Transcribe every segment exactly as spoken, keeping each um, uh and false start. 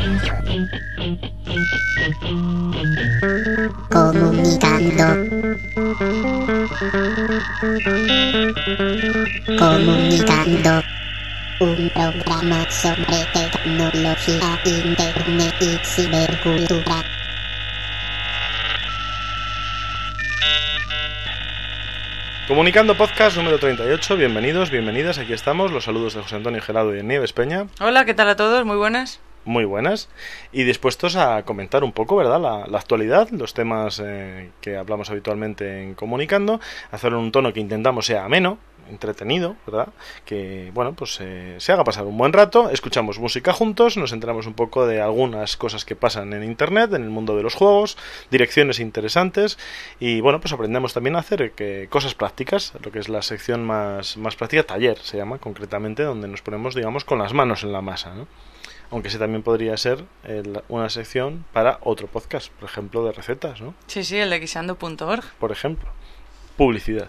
Comunicando. Comunicando. Un programa sobre tecnología, internet y cibercultura. Comunicando Podcast número treinta y ocho, bienvenidos, bienvenidas, aquí estamos, los saludos de José Antonio Gelado y de Nieves Peña. Hola, ¿qué tal a todos? Muy buenas. Muy buenas, y dispuestos a comentar un poco, ¿verdad?, la, la actualidad, los temas eh, que hablamos habitualmente en Comunicando, hacerlo en un tono que intentamos sea ameno, entretenido, ¿verdad?, que, bueno, pues eh, se haga pasar un buen rato, escuchamos música juntos, nos enteramos un poco de algunas cosas que pasan en Internet, en el mundo de los juegos, direcciones interesantes, y, bueno, pues aprendemos también a hacer que, cosas prácticas, lo que es la sección más, más práctica, taller se llama, concretamente, donde nos ponemos, digamos, con las manos en la masa, ¿no? Aunque ese también podría ser el, una sección para otro podcast, por ejemplo, de recetas, ¿no? Sí, sí, el de guisando punto org. Por ejemplo, publicidad.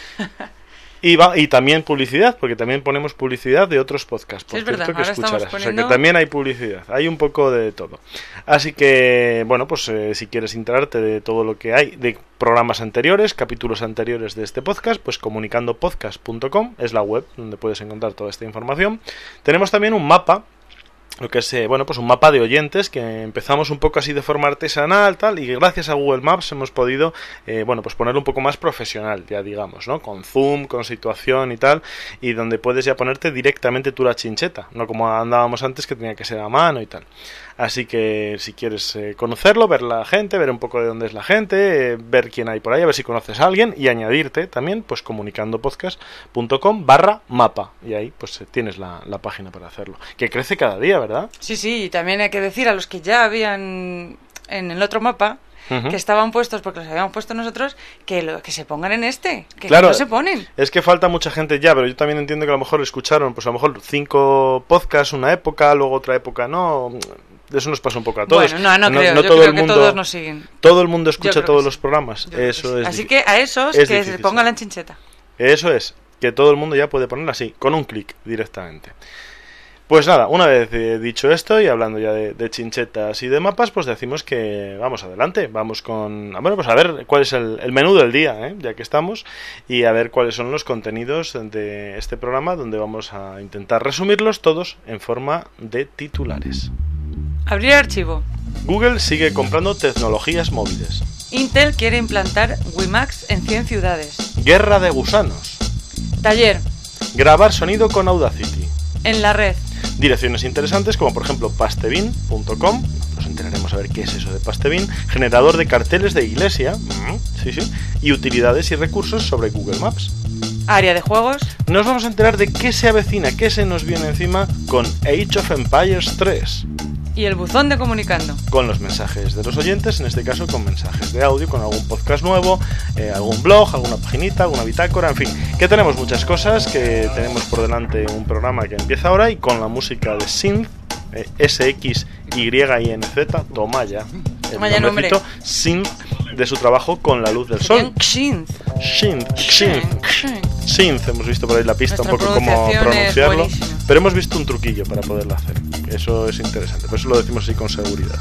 Y, va, y también publicidad, porque también ponemos publicidad de otros podcasts, por sí, es cierto, verdad. que Ahora escucharás. poniendo... O sea que también hay publicidad, hay un poco de todo. Así que, bueno, pues eh, si quieres enterarte de todo lo que hay, de programas anteriores, capítulos anteriores de este podcast, pues comunicando podcast punto com es la web donde puedes encontrar toda esta información. Tenemos también un mapa, lo que es, eh, bueno, pues un mapa de oyentes que empezamos un poco así de forma artesanal, tal, y gracias a Google Maps hemos podido, eh, bueno, pues ponerlo un poco más profesional, ya digamos, ¿no? Con zoom, con situación y tal, y donde puedes ya ponerte directamente tú la chincheta, no como andábamos antes que tenía que ser a mano y tal. Así que si quieres eh, conocerlo, ver la gente, ver un poco de dónde es la gente, eh, ver quién hay por ahí, a ver si conoces a alguien y añadirte también, pues comunicando podcast punto com barra mapa, y ahí pues eh, tienes la, la página para hacerlo, que crece cada día, ¿verdad? Sí, sí, y también hay que decir a los que ya habían en el otro mapa, uh-huh, que estaban puestos porque los habíamos puesto nosotros, que lo que se pongan en este, que claro, no se ponen. Es que falta mucha gente ya, pero yo también entiendo que a lo mejor escucharon, pues a lo mejor cinco podcasts una época, luego otra época no. Eso nos pasa un poco a todos. Bueno, no, no, no creo, no yo todo creo el mundo, que todos nos siguen. Todo el mundo escucha todos los sí. programas. Eso sí. es. Así que a esos es que difícil, se pongan sí. la chincheta. Eso es, que todo el mundo ya puede ponerla así, con un clic directamente. Pues nada, una vez eh, dicho esto y hablando ya de, de chinchetas y de mapas, pues decimos que vamos adelante, vamos con... Bueno, pues a ver cuál es el, el menú del día, ¿eh? Ya que estamos, y a ver cuáles son los contenidos de este programa, donde vamos a intentar resumirlos todos en forma de titulares. Abrir archivo. Google sigue comprando tecnologías móviles. Intel quiere implantar WiMAX en cien ciudades. Guerra de gusanos. Taller. Grabar sonido con Audacity. En la red. Direcciones interesantes como por ejemplo pastebin punto com, nos enteraremos a ver qué es eso de Pastebin, generador de carteles de iglesia, sí, sí, y utilidades y recursos sobre Google Maps. Área de juegos. Nos vamos a enterar de qué se avecina, qué se nos viene encima con Age of Empires tres. Y el buzón de Comunicando. Con los mensajes de los oyentes, en este caso con mensajes de audio, con algún podcast nuevo, eh, algún blog, alguna paginita, alguna bitácora, en fin, que tenemos muchas cosas, que tenemos por delante un programa que empieza ahora y con la música de Synth, eh, S X Y I N Z, toma ya, el nombrecito, Synth, de su trabajo con la luz del sol. Synth. Synth, Synth, Synth, hemos visto por ahí la pista, Nuestra un poco cómo pronunciarlo, es pero hemos visto un truquillo para poderlo hacer, eso es interesante, por eso lo decimos así con seguridad.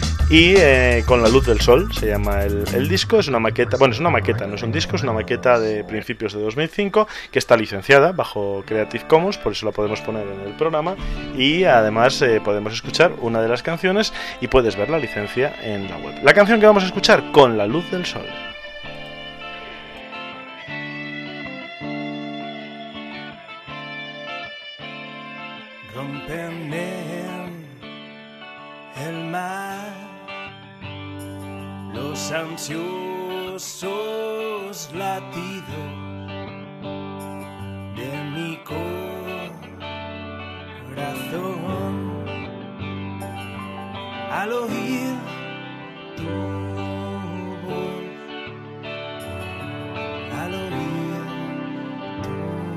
Y eh, con la luz del sol se llama el, el disco, es una maqueta, bueno, es una maqueta, no es un disco, es una maqueta de principios de dos mil cinco que está licenciada bajo Creative Commons, por eso la podemos poner en el programa, y además eh, podemos escuchar una de las canciones y puedes ver la licencia en la web. La canción que vamos a escuchar, Con la luz del sol. Rompen el mar los ansiosos latidos de mi corazón al oír tu voz, al oír tu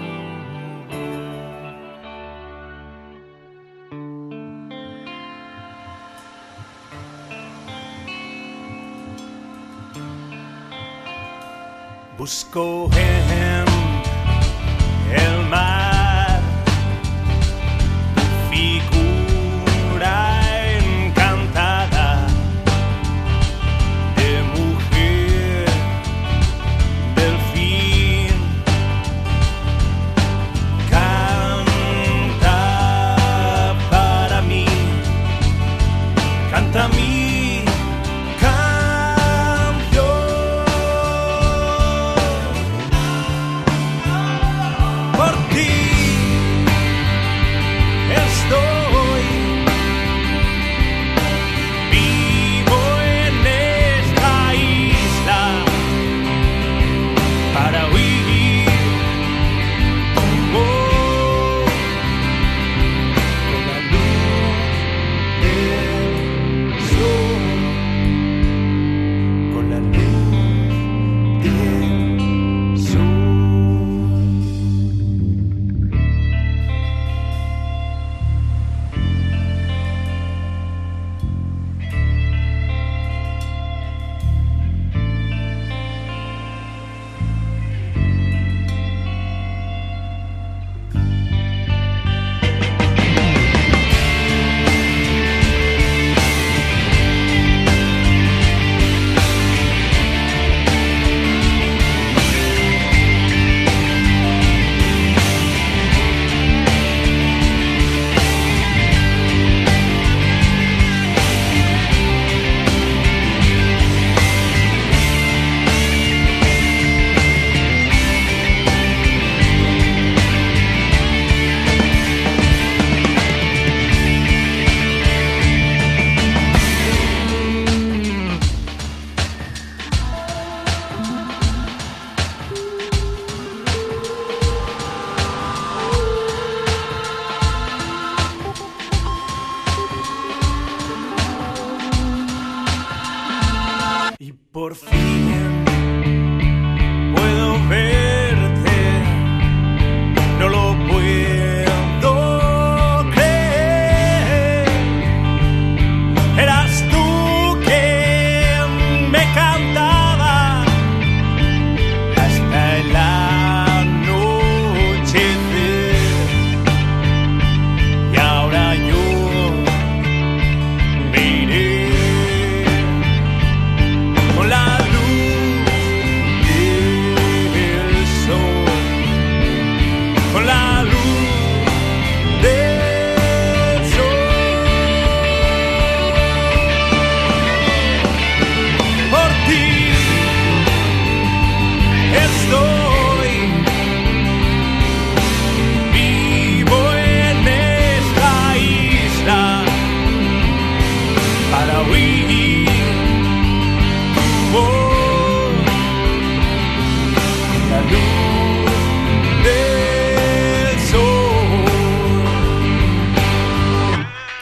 busco en el mar tu figura en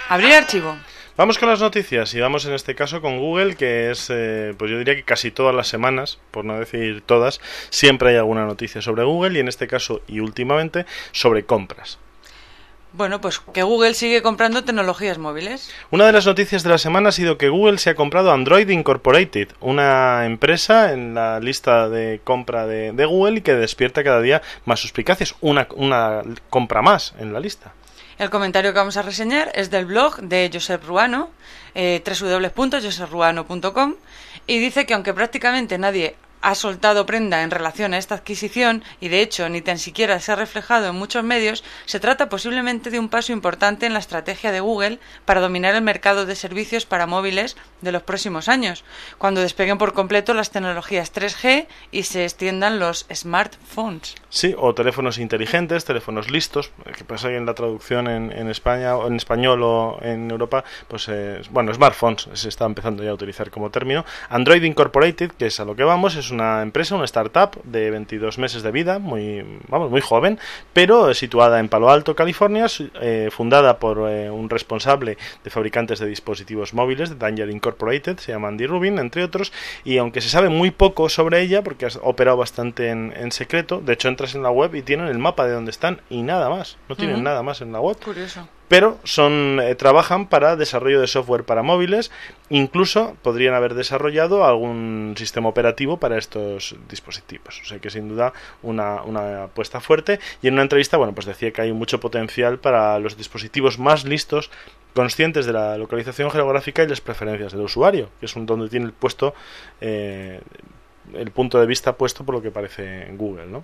Abrir archivo. Vamos con las noticias y vamos en este caso con Google, que es, eh, pues yo diría que casi todas las semanas, por no decir todas, siempre hay alguna noticia sobre Google y en este caso y últimamente sobre compras. Bueno, pues que Google sigue comprando tecnologías móviles. Una de las noticias de la semana ha sido que Google se ha comprado Android Incorporated, una empresa en la lista de compra de, de Google y que despierta cada día más suspicacias. Una, una compra más en la lista. El comentario que vamos a reseñar es del blog de Josep Ruano, eh, doble u doble u doble u punto josep ruano punto com, y dice que aunque prácticamente nadie ha soltado prenda en relación a esta adquisición y de hecho ni tan siquiera se ha reflejado en muchos medios, se trata posiblemente de un paso importante en la estrategia de Google para dominar el mercado de servicios para móviles de los próximos años, cuando despeguen por completo las tecnologías tres G y se extiendan los smartphones. Sí, o teléfonos inteligentes, teléfonos listos, que pasa que en la traducción en, en España o en español o en Europa, pues eh, bueno, smartphones se está empezando ya a utilizar como término. Android Incorporated, que es a lo que vamos, es una empresa, una startup de veintidós meses de vida, muy vamos muy joven, pero situada en Palo Alto, California, eh, fundada por eh, un responsable de fabricantes de dispositivos móviles, de Danger Incorporated, se llama Andy Rubin, entre otros, y aunque se sabe muy poco sobre ella, porque ha operado bastante en, en secreto, de hecho entras en la web y tienen el mapa de dónde están y nada más, no tienen uh-huh. nada más en la web. Curioso. Pero son eh, trabajan para desarrollo de software para móviles, incluso podrían haber desarrollado algún sistema operativo para estos dispositivos. O sea que sin duda una, una apuesta fuerte. Y en una entrevista, bueno, pues decía que hay mucho potencial para los dispositivos más listos, conscientes de la localización geográfica y las preferencias del usuario, que es un donde tiene el puesto eh, el punto de vista puesto por lo que parece en Google, ¿no?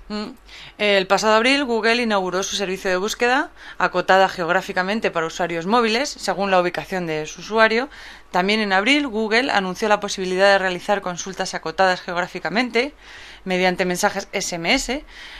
El pasado abril, Google inauguró su servicio de búsqueda, acotada geográficamente para usuarios móviles, según la ubicación de su usuario. También en abril, Google anunció la posibilidad de realizar consultas acotadas geográficamente mediante mensajes ese eme ese.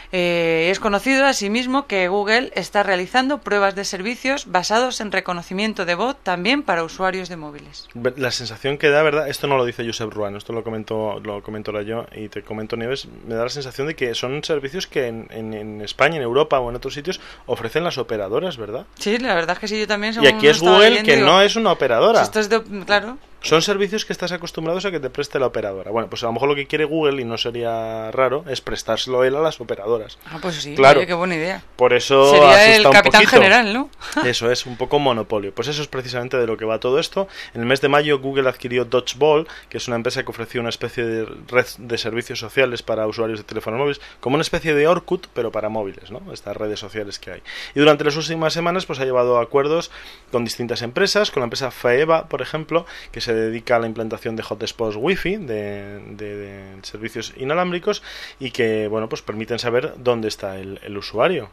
Eh, es conocido asimismo que Google está realizando pruebas de servicios basados en reconocimiento de voz también para usuarios de móviles. La sensación que da, ¿verdad? Esto no lo dice Josep Ruano, esto lo comento, lo comento ahora yo y te comento, Nieves. Me da la sensación de que son servicios que en, en, en España, en Europa o en otros sitios ofrecen las operadoras, ¿verdad? Sí, la verdad es que sí, yo también. Y aquí es Google, que digo, no es una operadora. Esto es de, claro. Son servicios que estás acostumbrados a que te preste la operadora. Bueno, pues a lo mejor lo que quiere Google, y no sería raro, es prestárselo él a las operadoras. Ah, pues sí, claro. Oye, qué buena idea. Por eso sería asusta el un capitán poquito. General, ¿no? Eso es, un poco monopolio. Pues eso es precisamente de lo que va todo esto. En el mes de mayo Google adquirió Dodgeball, que es una empresa que ofrecía una especie de red de servicios sociales para usuarios de teléfonos móviles, como una especie de Orkut, pero para móviles, ¿no? Estas redes sociales que hay. Y durante las últimas semanas pues ha llevado a acuerdos con distintas empresas, con la empresa Faeva, por ejemplo, que se dedica a la implantación de hotspots wifi de, de, de servicios inalámbricos y que, bueno, pues permiten saber dónde está el, el usuario.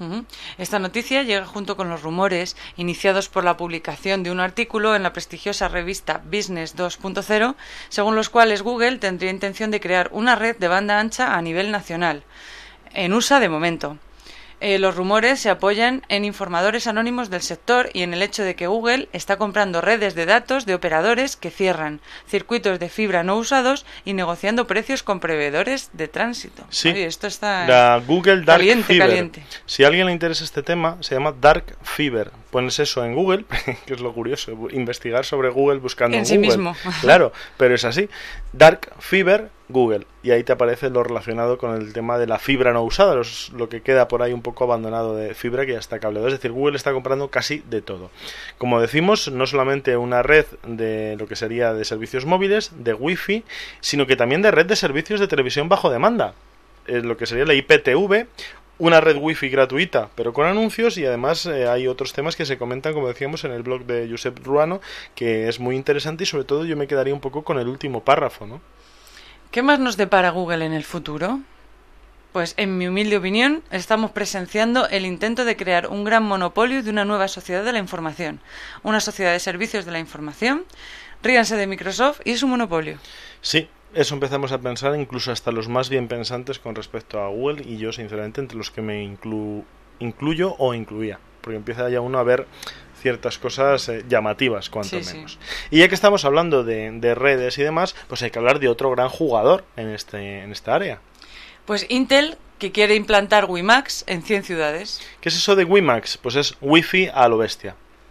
Esta noticia llega junto con los rumores iniciados por la publicación de un artículo en la prestigiosa revista Business dos punto cero, según los cuales Google tendría intención de crear una red de banda ancha a nivel nacional, en U S A de momento. Eh, los rumores se apoyan en informadores anónimos del sector y en el hecho de que Google está comprando redes de datos de operadores que cierran circuitos de fibra no usados y negociando precios con proveedores de tránsito. Sí, Oye, esto está la Google Dark caliente, Fiber. caliente. Si a alguien le interesa este tema, se llama Dark Fiber. Pones eso en Google, que es lo curioso, investigar sobre Google buscando en, en sí Google. Mismo. Claro, pero es así. Dark Fiber Google, y ahí te aparece lo relacionado con el tema de la fibra no usada, los, lo que queda por ahí un poco abandonado de fibra que ya está cableado. Es decir, Google está comprando casi de todo. Como decimos, no solamente una red de lo que sería de servicios móviles, de wifi, sino que también de red de servicios de televisión bajo demanda, eh, lo que sería la I P T V, una red wifi gratuita, pero con anuncios, y además eh, hay otros temas que se comentan, como decíamos, en el blog de Josep Ruano, que es muy interesante y sobre todo yo me quedaría un poco con el último párrafo, ¿no? ¿Qué más nos depara Google en el futuro? Pues, en mi humilde opinión, estamos presenciando el intento de crear un gran monopolio de una nueva sociedad de la información. Una sociedad de servicios de la información. Ríanse de Microsoft y su monopolio. Sí, eso empezamos a pensar, incluso hasta los más bien pensantes con respecto a Google, y yo, sinceramente, entre los que me inclu- incluyo o incluía. Porque empieza ya uno a ver ciertas cosas eh, llamativas, cuanto sí, menos. Sí. Y ya que estamos hablando de, de redes y demás, pues hay que hablar de otro gran jugador en este en esta área. Pues Intel, que quiere implantar WiMAX en cien ciudades. ¿Qué es eso de WiMAX? Pues es Wi-Fi a lo bestia.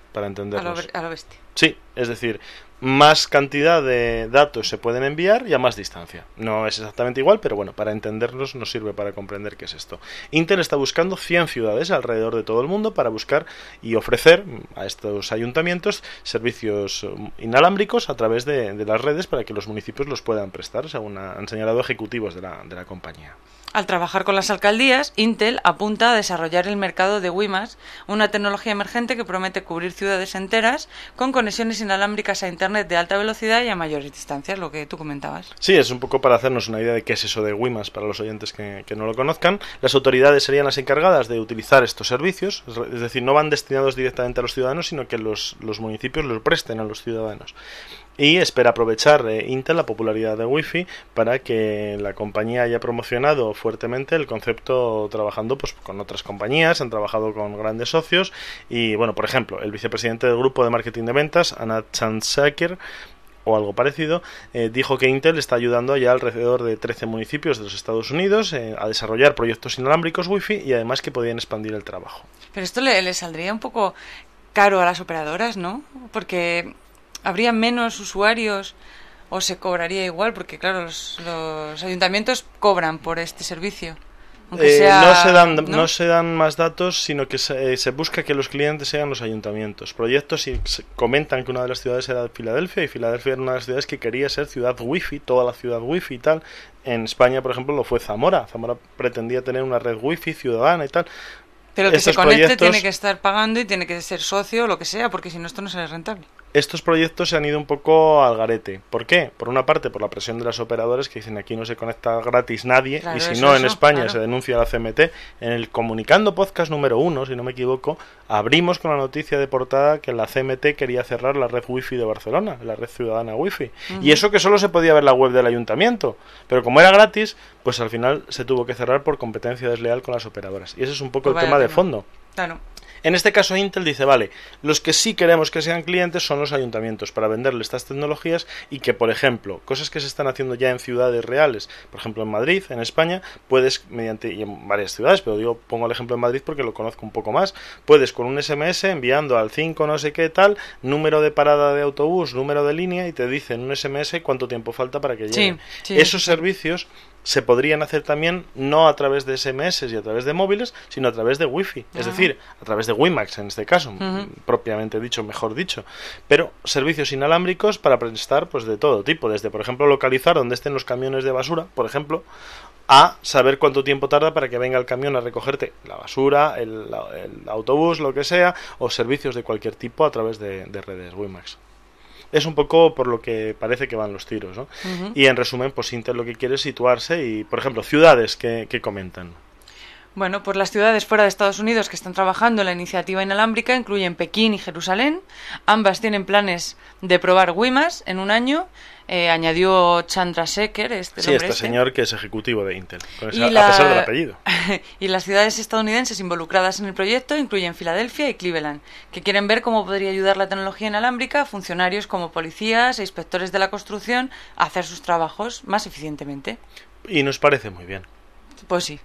para A lo, entendernos. be- a lo bestia. Sí, es decir, más cantidad de datos se pueden enviar y a más distancia. No es exactamente igual, pero bueno, para entendernos nos sirve para comprender qué es esto. Intel está buscando cien ciudades alrededor de todo el mundo para buscar y ofrecer a estos ayuntamientos servicios inalámbricos a través de, de las redes para que los municipios los puedan prestar, según han señalado ejecutivos de la, de la compañía. Al trabajar con las alcaldías, Intel apunta a desarrollar el mercado de WiMAX, una tecnología emergente que promete cubrir ciudades enteras con conexiones inalámbricas a Internet de alta velocidad y a mayores distancias, lo que tú comentabas. Sí, es un poco para hacernos una idea de qué es eso de WiMAX para los oyentes que, que no lo conozcan. Las autoridades serían las encargadas de utilizar estos servicios, es decir, no van destinados directamente a los ciudadanos, sino que los, los municipios los presten a los ciudadanos. Y espera aprovechar eh, Intel la popularidad de Wi-Fi para que la compañía haya promocionado fuertemente el concepto trabajando pues con otras compañías, han trabajado con grandes socios y, bueno, por ejemplo, el vicepresidente del grupo de marketing de ventas, Anat Chansaker, o algo parecido, eh, dijo que Intel está ayudando ya alrededor de trece municipios de los Estados Unidos eh, a desarrollar proyectos inalámbricos Wi-Fi y además que podían expandir el trabajo. Pero esto le, le saldría un poco caro a las operadoras, ¿no? Porque habría menos usuarios o se cobraría igual, porque claro, los, los ayuntamientos cobran por este servicio. Aunque Eh, sea, no, se dan, ¿no? no se dan más datos, sino que se, eh, se busca que los clientes sean los ayuntamientos. Proyectos y se comentan que una de las ciudades era Filadelfia, y Filadelfia era una de las ciudades que quería ser ciudad wifi, toda la ciudad wifi y tal. En España, por ejemplo, lo fue Zamora. Zamora pretendía tener una red wifi ciudadana y tal. Pero que Estos se conecte proyectos- tiene que estar pagando y tiene que ser socio o lo que sea, porque si no esto no sale rentable. Estos proyectos se han ido un poco al garete. ¿Por qué? Por una parte, por la presión de las operadoras que dicen aquí no se conecta gratis nadie, Claro, y si eso, no, en eso, España claro. se denuncia a la C M T. En el Comunicando Podcast número uno, si no me equivoco, abrimos con la noticia de portada que la C M T quería cerrar la red wifi de Barcelona, la red ciudadana wifi. Ujú. Y eso que solo se podía ver la web del ayuntamiento. Pero como era gratis, pues al final se tuvo que cerrar por competencia desleal con las operadoras. Y ese es un poco Pues el vaya tema de tema. fondo. Claro. En este caso Intel dice, vale, los que sí queremos que sean clientes son los ayuntamientos para venderle estas tecnologías y que, por ejemplo, cosas que se están haciendo ya en ciudades reales, por ejemplo en Madrid, en España, puedes, mediante, y en varias ciudades, pero digo, pongo el ejemplo en Madrid porque lo conozco un poco más, puedes con un S M S enviando al cinco no sé qué tal, número de parada de autobús, número de línea y te dice en un S M S cuánto tiempo falta para que llegue. Sí, sí, Esos sí. servicios se podrían hacer también no a través de S M S y a través de móviles, sino a través de Wi-Fi, es Ah. decir, a través de WiMAX en este caso, Ujú. propiamente dicho, mejor dicho, pero servicios inalámbricos para prestar pues de todo tipo, desde por ejemplo localizar dónde estén los camiones de basura, por ejemplo, a saber cuánto tiempo tarda para que venga el camión a recogerte la basura, el, la- el autobús, lo que sea, o servicios de cualquier tipo a través de, de redes WiMAX. Es un poco por lo que parece que van los tiros, ¿no? Ujú. Y en resumen, pues Intel lo que quiere es situarse y, por ejemplo, ciudades que, que comentan. Bueno, pues las ciudades fuera de Estados Unidos que están trabajando en la iniciativa inalámbrica incluyen Pekín y Jerusalén. Ambas tienen planes de probar WiMAX en un año. Eh, añadió Chandrasekhar, este Sí, nombre este este. señor que es ejecutivo de Intel, con esa- Y la- a pesar del apellido. y las ciudades estadounidenses involucradas en el proyecto incluyen Filadelfia y Cleveland, que quieren ver cómo podría ayudar la tecnología inalámbrica a funcionarios como policías e inspectores de la construcción a hacer sus trabajos más eficientemente. Y nos parece muy bien. Pues sí.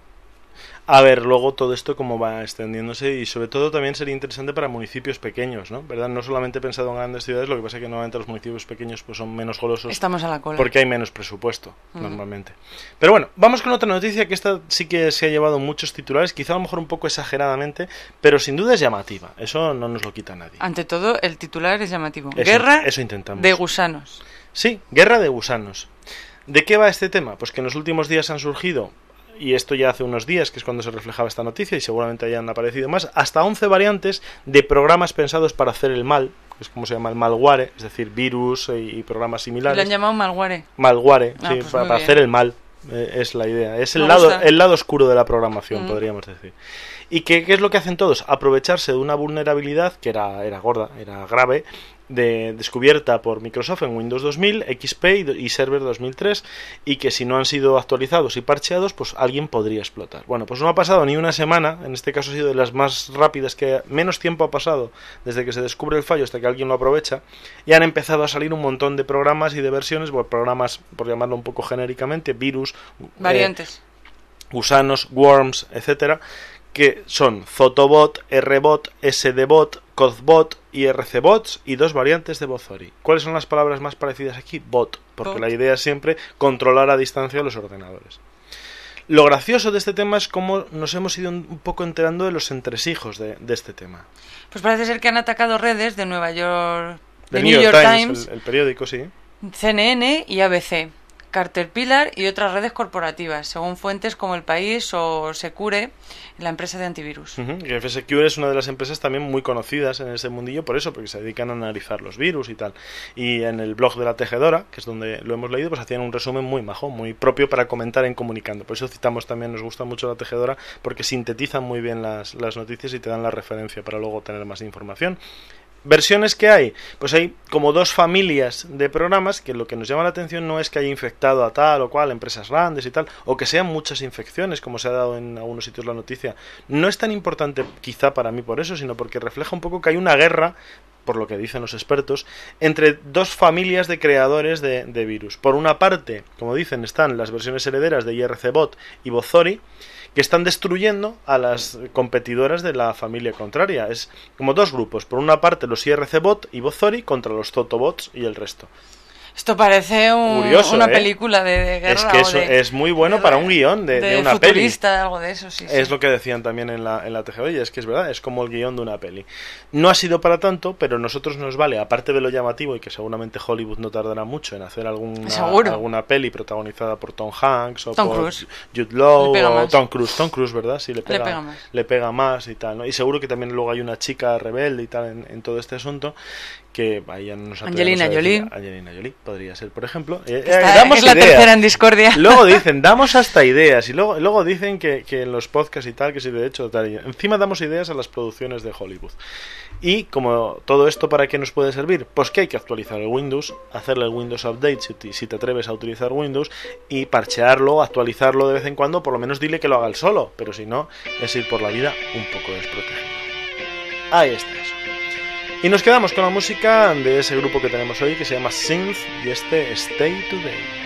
A ver, luego todo esto cómo va extendiéndose y sobre todo también sería interesante para municipios pequeños, ¿no? ¿Verdad? No solamente he pensado en grandes ciudades, lo que pasa es que normalmente los municipios pequeños pues son menos golosos Estamos a la cola. porque hay menos presupuesto, Ujú. normalmente. Pero bueno, vamos con otra noticia que esta sí que se ha llevado muchos titulares, quizá a lo mejor un poco exageradamente, pero sin duda es llamativa. Eso no nos lo quita nadie. Ante todo, el titular es llamativo. Eso- Guerra eso intentamos. de gusanos. Sí, guerra de gusanos. ¿De qué va este tema? Pues que en los últimos días han surgido, y esto ya hace unos días, que es cuando se reflejaba esta noticia, y seguramente hayan aparecido más, hasta once variantes de programas pensados para hacer el mal, que es como se llama el malware, es decir, virus y, y programas Y similares. lo han llamado malware. Malware, Ah, sí, pues para, muy para bien. hacer el mal, eh, es la idea. Es el Me lado, gusta. el lado oscuro de la programación, Mm. podríamos decir. ¿Y qué, qué es lo que hacen todos? Aprovecharse de una vulnerabilidad que era, era gorda, era grave, de, descubierta por Microsoft en Windows dos mil, X P y, y Server dos mil tres, y que si no han sido actualizados y parcheados, pues alguien podría explotar. Bueno, pues no ha pasado ni una semana, en este caso ha sido de las más rápidas, que menos tiempo ha pasado desde que se descubre el fallo hasta que alguien lo aprovecha, y han empezado a salir un montón de programas y de versiones, bueno, programas, por llamarlo un poco genéricamente, virus, eh, Variantes. gusanos, worms, etcétera, que son Zotobot, Rbot, Sdbot, Cozbot y Rcbots y dos variantes de Bozori. ¿Cuáles son las palabras más parecidas aquí? Bot, porque Bot. la idea es siempre controlar a distancia los ordenadores. Lo gracioso de este tema es cómo nos hemos ido un poco enterando de los entresijos de, de este tema. Pues parece ser que han atacado redes de Nueva York, The de New York Times, el, el periódico, sí. C N N y A B C, Caterpillar y otras redes corporativas, según fuentes como El País o Secure, la empresa de antivirus. Uh-huh. Y F S Q es una de las empresas también muy conocidas en ese mundillo por eso, porque se dedican a analizar los virus y tal. Y en el blog de La Tejedora, que es donde lo hemos leído, pues hacían un resumen muy majo, muy propio para comentar en Comunicando. Por eso citamos también, nos gusta mucho La Tejedora, porque sintetizan muy bien las, las noticias y te dan la referencia para luego tener más información. ¿Versiones que hay? Pues hay como dos familias de programas que lo que nos llama la atención no es que haya infectado a tal o cual empresas grandes y tal, o que sean muchas infecciones, como se ha dado en algunos sitios la noticia. No es tan importante quizá para mí por eso, sino porque refleja un poco que hay una guerra, por lo que dicen los expertos, entre dos familias de creadores de, de virus. Por una parte, como dicen, están las versiones herederas de I R C bot y Bozori, que están destruyendo a las competidoras de la familia contraria. Es como dos grupos. Por una parte los I R C bot y Bozori contra los Zotobots y el resto. Esto parece un, Curioso, una ¿eh? película de, de guerra. Es que o eso de, es muy bueno de, para un guión de, de, de una futurista, peli. algo de eso, sí, Es sí. lo que decían también en la, en la T G O, y es que es verdad, es como el guión de una peli. No ha sido para tanto, pero a nosotros nos vale, aparte de lo llamativo, y que seguramente Hollywood no tardará mucho en hacer alguna, Seguro. alguna peli protagonizada por Tom Hanks o Tom por Cruise. Jude Law Le pega o más. Tom Cruise. Tom Cruise, ¿verdad? Sí, le pega, Le pega más. le pega más y tal, ¿no? Y seguro que también luego hay una chica rebelde y tal en, en todo este asunto, que ahí ya no nos atrevemos Angelina a decir. Jolie. Angelina Jolie podría ser, por ejemplo. Eh, eh, Está- damos es la ideas. tercera en discordia. Luego dicen, damos hasta ideas. Y luego, luego dicen que, que en los podcasts y tal, que si de hecho, tal. Y encima damos ideas a las producciones de Hollywood. Y como todo esto, ¿para qué nos puede servir? Pues que hay que actualizar el Windows, hacerle el Windows Update si te, si te atreves a utilizar Windows, y parchearlo, actualizarlo de vez en cuando. Por lo menos dile que lo haga él solo. Pero si no, es ir por la vida un poco desprotegido. Ahí está eso. Y nos quedamos con la música de ese grupo que tenemos hoy, que se llama Synth, y este Stay Today.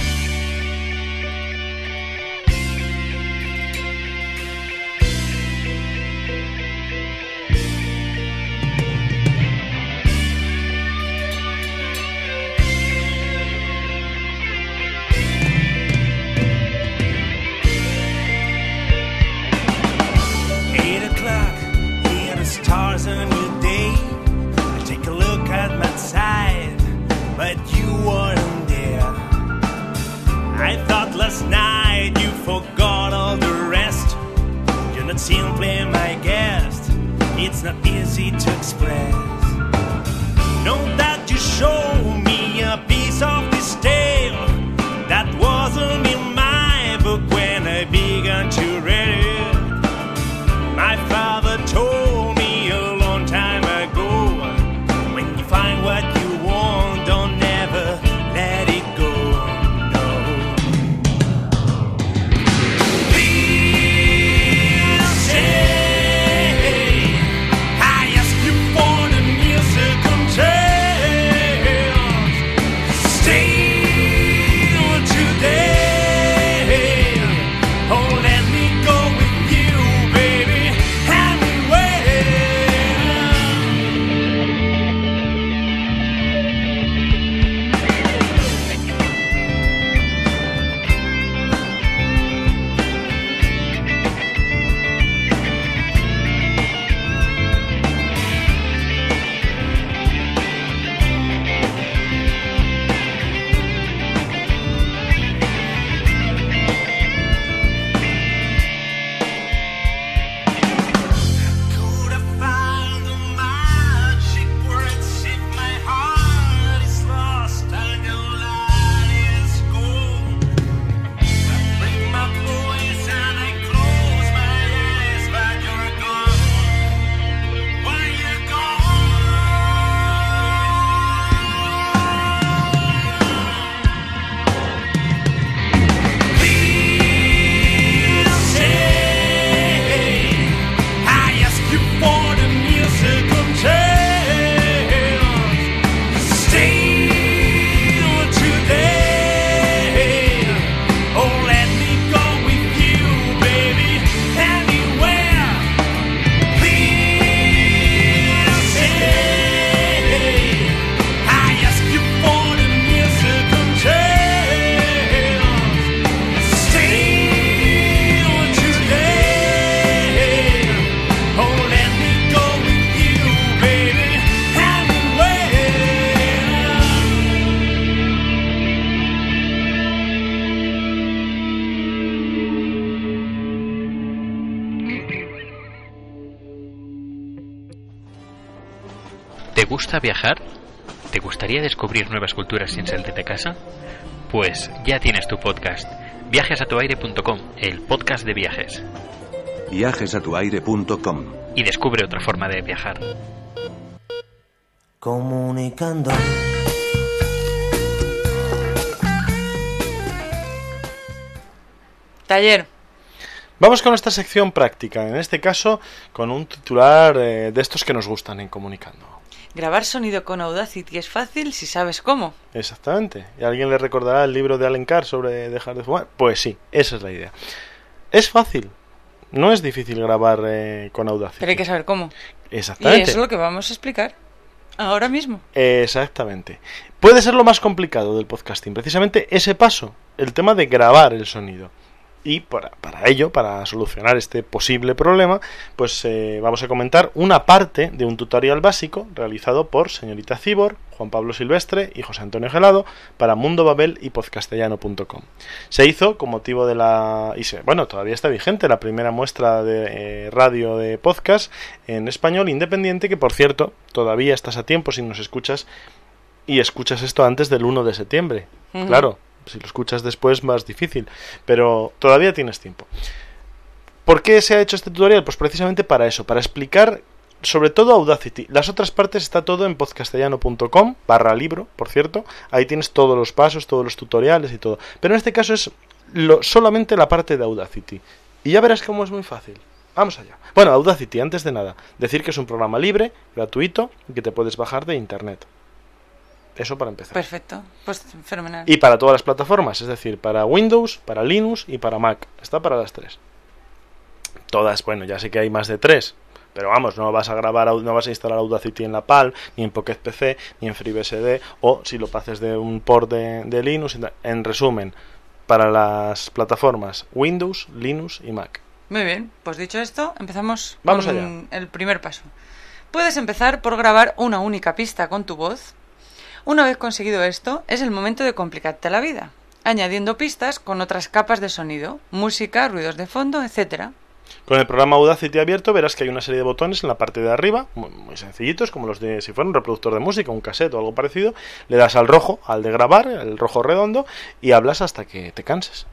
Eight o'clock, hear the stars on your day. I take a look at my side, but you weren't there. I thought last night you forgot all the rest. You're not simply my guest. It's not easy to express. Know that you show me a piece of this tale that wasn't in my book when I began to read it. My father told me a long time ago, when you find what you want, don't ever let it go. No. Please say, I ask you for the music control. ¿Te gusta viajar? ¿Te gustaría descubrir nuevas culturas sin salir de casa? Pues ya tienes tu podcast, viajes a tu aire punto com, el podcast de viajes. viajes a tu aire punto com. Y descubre otra forma de viajar. Comunicando. Taller. Vamos con esta sección práctica, en este caso con un titular eh, de estos que nos gustan en Comunicando. Grabar sonido con Audacity es fácil si sabes cómo. Exactamente. ¿Y alguien le recordará el libro de Allen Carr sobre dejar de fumar? Pues sí, esa es la idea. Es fácil. No es difícil grabar eh, con Audacity. Pero hay que saber cómo. Exactamente. Y eso es lo que vamos a explicar ahora mismo. Exactamente. Puede ser lo más complicado del podcasting, precisamente ese paso, el tema de grabar el sonido. Y para, para ello, para solucionar este posible problema, pues eh, vamos a comentar una parte de un tutorial básico realizado por señorita Cibor, Juan Pablo Silvestre y José Antonio Gelado para Mundo Babel y podcastellano punto com. Se hizo con motivo de la... y se, bueno, todavía está vigente la primera muestra de eh, radio de podcast en español independiente, que por cierto, todavía estás a tiempo si nos escuchas y escuchas esto antes del uno de septiembre. Uh-huh. Claro. Si lo escuchas después, más difícil. Pero todavía tienes tiempo. ¿Por qué se ha hecho este tutorial? Pues precisamente para eso, para explicar sobre todo Audacity. Las otras partes está todo en podcastellano punto com, barra libro, por cierto. Ahí tienes todos los pasos, todos los tutoriales y todo. Pero en este caso es lo, solamente la parte de Audacity. Y ya verás cómo es muy fácil. Vamos allá. Bueno, Audacity, antes de nada, decir que es un programa libre, gratuito, y que te puedes bajar de internet. Eso para empezar. Perfecto, pues fenomenal. Y para todas las plataformas, es decir, para Windows, para Linux y para Mac. Está para las tres. Todas, bueno, ya sé que hay más de tres, pero vamos, no vas a grabar, no vas a instalar Audacity en la Palm, ni en Pocket P C, ni en FreeBSD, o si lo haces de un port de, de Linux. En resumen, para las plataformas Windows, Linux y Mac. Muy bien, pues dicho esto, empezamos Vamos con allá. el primer paso. Puedes empezar por grabar una única pista con tu voz. Una vez conseguido esto, es el momento de complicarte la vida, añadiendo pistas con otras capas de sonido, música, ruidos de fondo, etcétera. Con el programa Audacity abierto verás que hay una serie de botones en la parte de arriba, muy, muy sencillitos, como los de si fuera un reproductor de música, un cassette o algo parecido. Le das al rojo, al de grabar, el rojo redondo, y hablas hasta que te canses.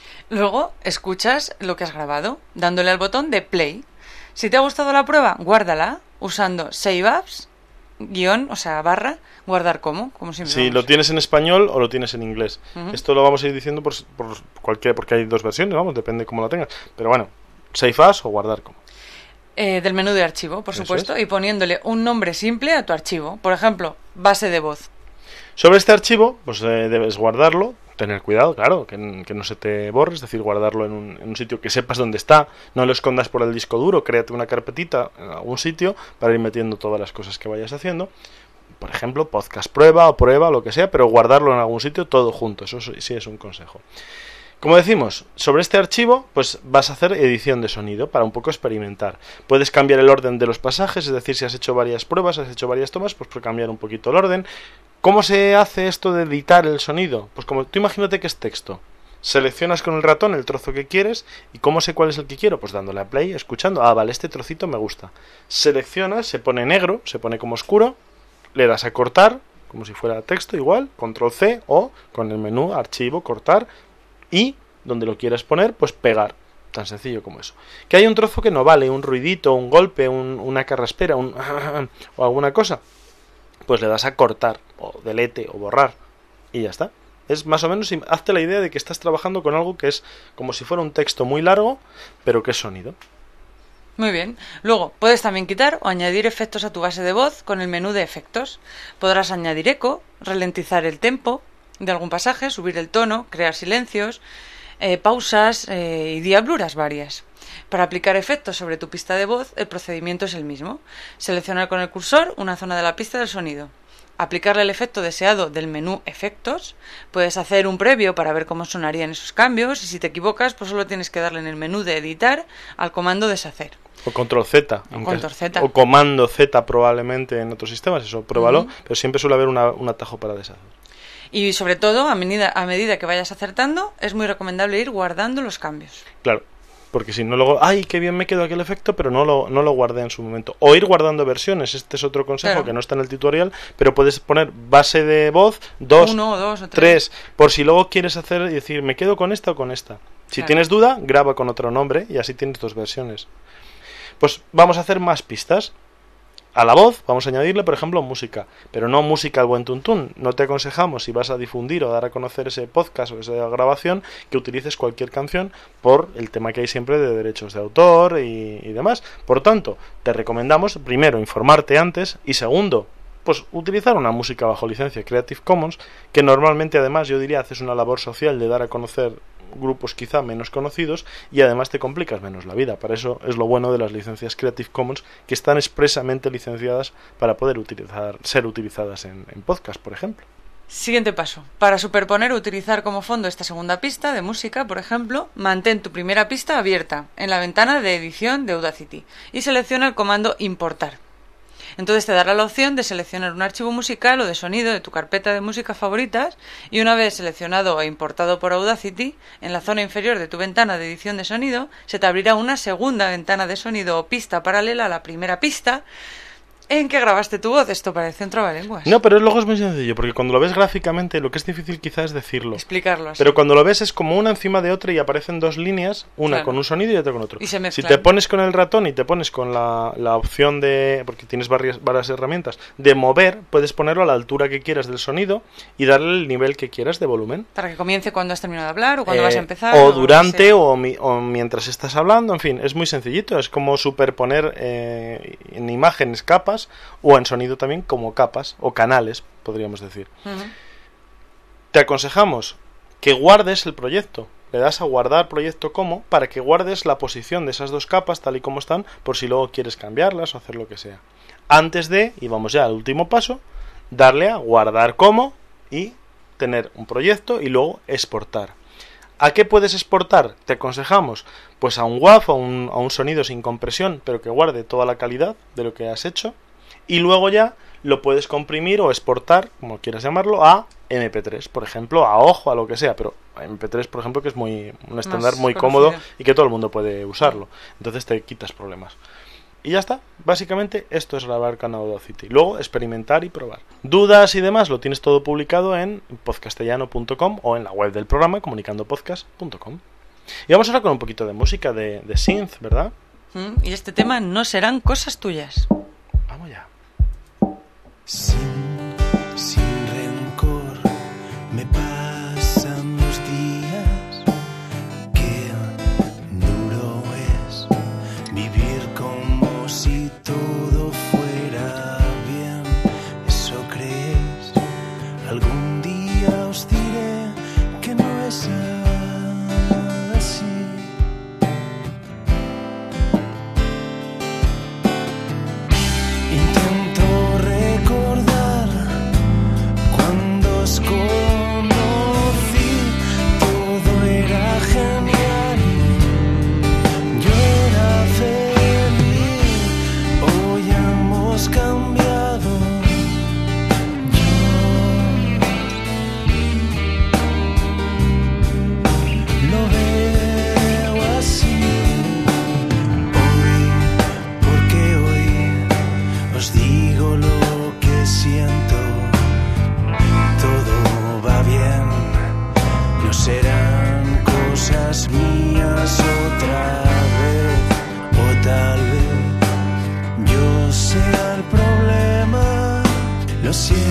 Luego escuchas lo que has grabado, dándole al botón de play. Si te ha gustado la prueba, guárdala usando Save As, guión, o sea, barra, guardar como, como siempre. Si vamos. lo tienes en español o lo tienes en inglés. Uh-huh. Esto lo vamos a ir diciendo por, por cualquier, porque hay dos versiones, vamos, depende cómo lo tengas. Pero bueno, Save As o guardar como. Eh, del menú de archivo, por Eso supuesto, es. y poniéndole un nombre simple a tu archivo. Por ejemplo, base de voz. Sobre este archivo, pues eh, debes guardarlo. Tener cuidado, claro, que, que no se te borre, es decir, guardarlo en un, en un sitio que sepas dónde está, no lo escondas por el disco duro, créate una carpetita en algún sitio para ir metiendo todas las cosas que vayas haciendo. Por ejemplo, podcast prueba o prueba, lo que sea, pero guardarlo en algún sitio todo junto, eso sí es un consejo. Como decimos, sobre este archivo pues vas a hacer edición de sonido para un poco experimentar. Puedes cambiar el orden de los pasajes, es decir, si has hecho varias pruebas, has hecho varias tomas, pues por cambiar un poquito el orden. ¿Cómo se hace esto de editar el sonido? Pues como tú imagínate que es texto. Seleccionas con el ratón el trozo que quieres. ¿Y cómo sé cuál es el que quiero? Pues dándole a play, escuchando. Ah, vale, este trocito me gusta. Seleccionas, se pone negro, se pone como oscuro. Le das a cortar, como si fuera texto igual. Control C o con el menú, archivo, cortar. Y donde lo quieras poner, pues pegar. Tan sencillo como eso. Que hay un trozo que no vale, un ruidito, un golpe, un, una carraspera, un o alguna cosa. Pues le das a cortar, o delete, o borrar, y ya está. Es más o menos, hazte la idea de que estás trabajando con algo que es como si fuera un texto muy largo, pero que es sonido. Muy bien. Luego, puedes también quitar o añadir efectos a tu base de voz con el menú de efectos. Podrás añadir eco, ralentizar el tempo de algún pasaje, subir el tono, crear silencios, eh, pausas eh, y diabluras varias. Para aplicar efectos sobre tu pista de voz, el procedimiento es el mismo. Seleccionar con el cursor una zona de la pista del sonido. Aplicarle el efecto deseado del menú Efectos. Puedes hacer un previo para ver cómo sonarían esos cambios y si te equivocas, pues solo tienes que darle en el menú de Editar al comando Deshacer. O Control Z. O Control Z. O Comando Z probablemente en otros sistemas, eso pruébalo, uh-huh. Pero siempre suele haber una, un atajo para deshacer. Y sobre todo, a medida, a medida que vayas acertando, es muy recomendable ir guardando los cambios. Claro. porque si no luego, ay, qué bien me quedó aquel efecto, pero no lo, no lo guardé en su momento. O ir guardando versiones, este es otro consejo claro. que no está en el tutorial, pero puedes poner base de voz, dos, Uno, dos o tres. tres, por si luego quieres hacer y decir, me quedo con esta o con esta. Si claro. tienes duda, graba con otro nombre y así tienes dos versiones. Pues vamos a hacer más pistas. A la voz vamos a añadirle, por ejemplo, música, pero no música al buen tuntún. No te aconsejamos, si vas a difundir o dar a conocer ese podcast o esa grabación, que utilices cualquier canción por el tema que hay siempre de derechos de autor y, y demás. Por tanto, te recomendamos, primero, informarte antes y segundo, pues utilizar una música bajo licencia Creative Commons, que normalmente además yo diría haces una labor social de dar a conocer grupos quizá menos conocidos y además te complicas menos la vida. Para eso es lo bueno de las licencias Creative Commons, que están expresamente licenciadas para poder utilizar, ser utilizadas en, en podcast, por ejemplo. Siguiente paso. Para superponer o utilizar como fondo esta segunda pista de música, por ejemplo, mantén tu primera pista abierta en la ventana de edición de Audacity y selecciona el comando importar. Entonces te dará la opción de seleccionar un archivo musical o de sonido de tu carpeta de música favoritas y una vez seleccionado e importado por Audacity, en la zona inferior de tu ventana de edición de sonido se te abrirá una segunda ventana de sonido o pista paralela a la primera pista en que grabaste tu voz. Esto parece un trabalenguas. No, pero luego es muy sencillo, porque cuando lo ves gráficamente, lo que es difícil quizás es decirlo. Explicarlo así. Pero cuando lo ves es como una encima de otra y aparecen dos líneas, una claro. con un sonido y otra con otro. Y se mezclan. Si te pones con el ratón y te pones con la, la opción de, porque tienes varias, varias herramientas, de mover, puedes ponerlo a la altura que quieras del sonido y darle el nivel que quieras de volumen. Para que comience cuando has terminado de hablar o cuando eh, vas a empezar. O, o durante o, mi, o mientras estás hablando, en fin, es muy sencillito. Es como superponer eh, en imágenes capas o en sonido sonido también como capas o canales, podríamos decir. Uh-huh. Te aconsejamos que guardes el proyecto. Le das a guardar proyecto como para que guardes la posición de esas dos capas tal y como están, por si luego quieres cambiarlas o hacer lo que sea. Antes de, y vamos ya al último paso, darle a guardar como y tener un proyecto y luego exportar. ¿A qué puedes exportar? Te aconsejamos pues a un W A V, a un, a un sonido sin compresión, pero que guarde toda la calidad de lo que has hecho. Y luego ya lo puedes comprimir o exportar, como quieras llamarlo, a eme pe tres, por ejemplo, a ojo, a lo que sea, pero a eme pe tres, por ejemplo, que es muy un estándar muy cómodo y que todo el mundo puede usarlo. Entonces te quitas problemas. Y ya está. Básicamente esto es grabar con Audacity. Luego experimentar y probar. Dudas y demás lo tienes todo publicado en podcastellano punto com o en la web del programa comunicando podcast punto com. Y vamos ahora con un poquito de música de, de synth, ¿verdad? Mm, y este tema no serán cosas tuyas. Vamos ya. Sin, sin rencor me pasan los días, qué duro es vivir como si todo fuera bien. ¿Eso crees? Algún día os diré que no es así. Intento recordar cuando os conocí, todo era genial, yo era feliz, hoy hemos cambiado, yo lo veo así, hoy, porque hoy os digo lo que siento. Todo va bien, no serán cosas mías otra vez, o tal vez yo sea el problema, lo siento.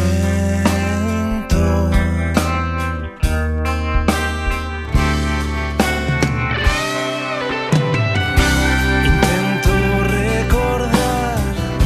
Intento recordar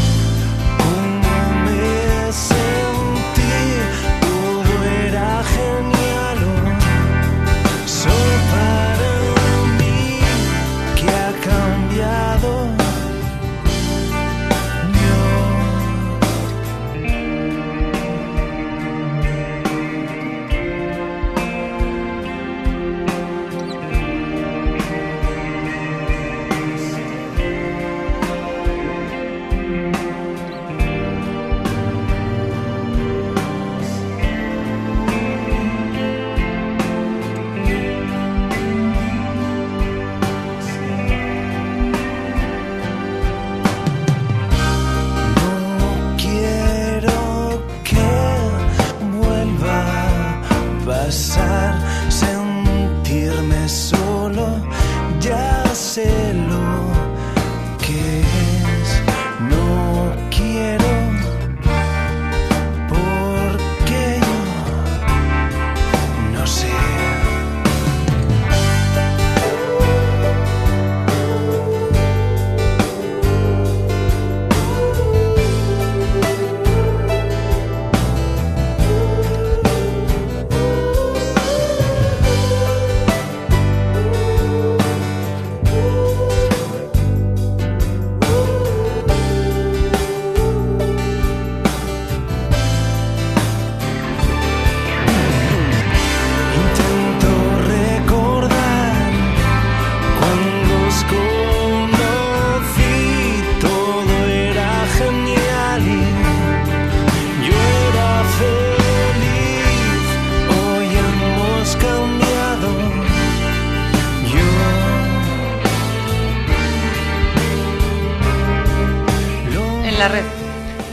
cómo me sentí, todo era genial, solo para mí, que ha cambiado, yo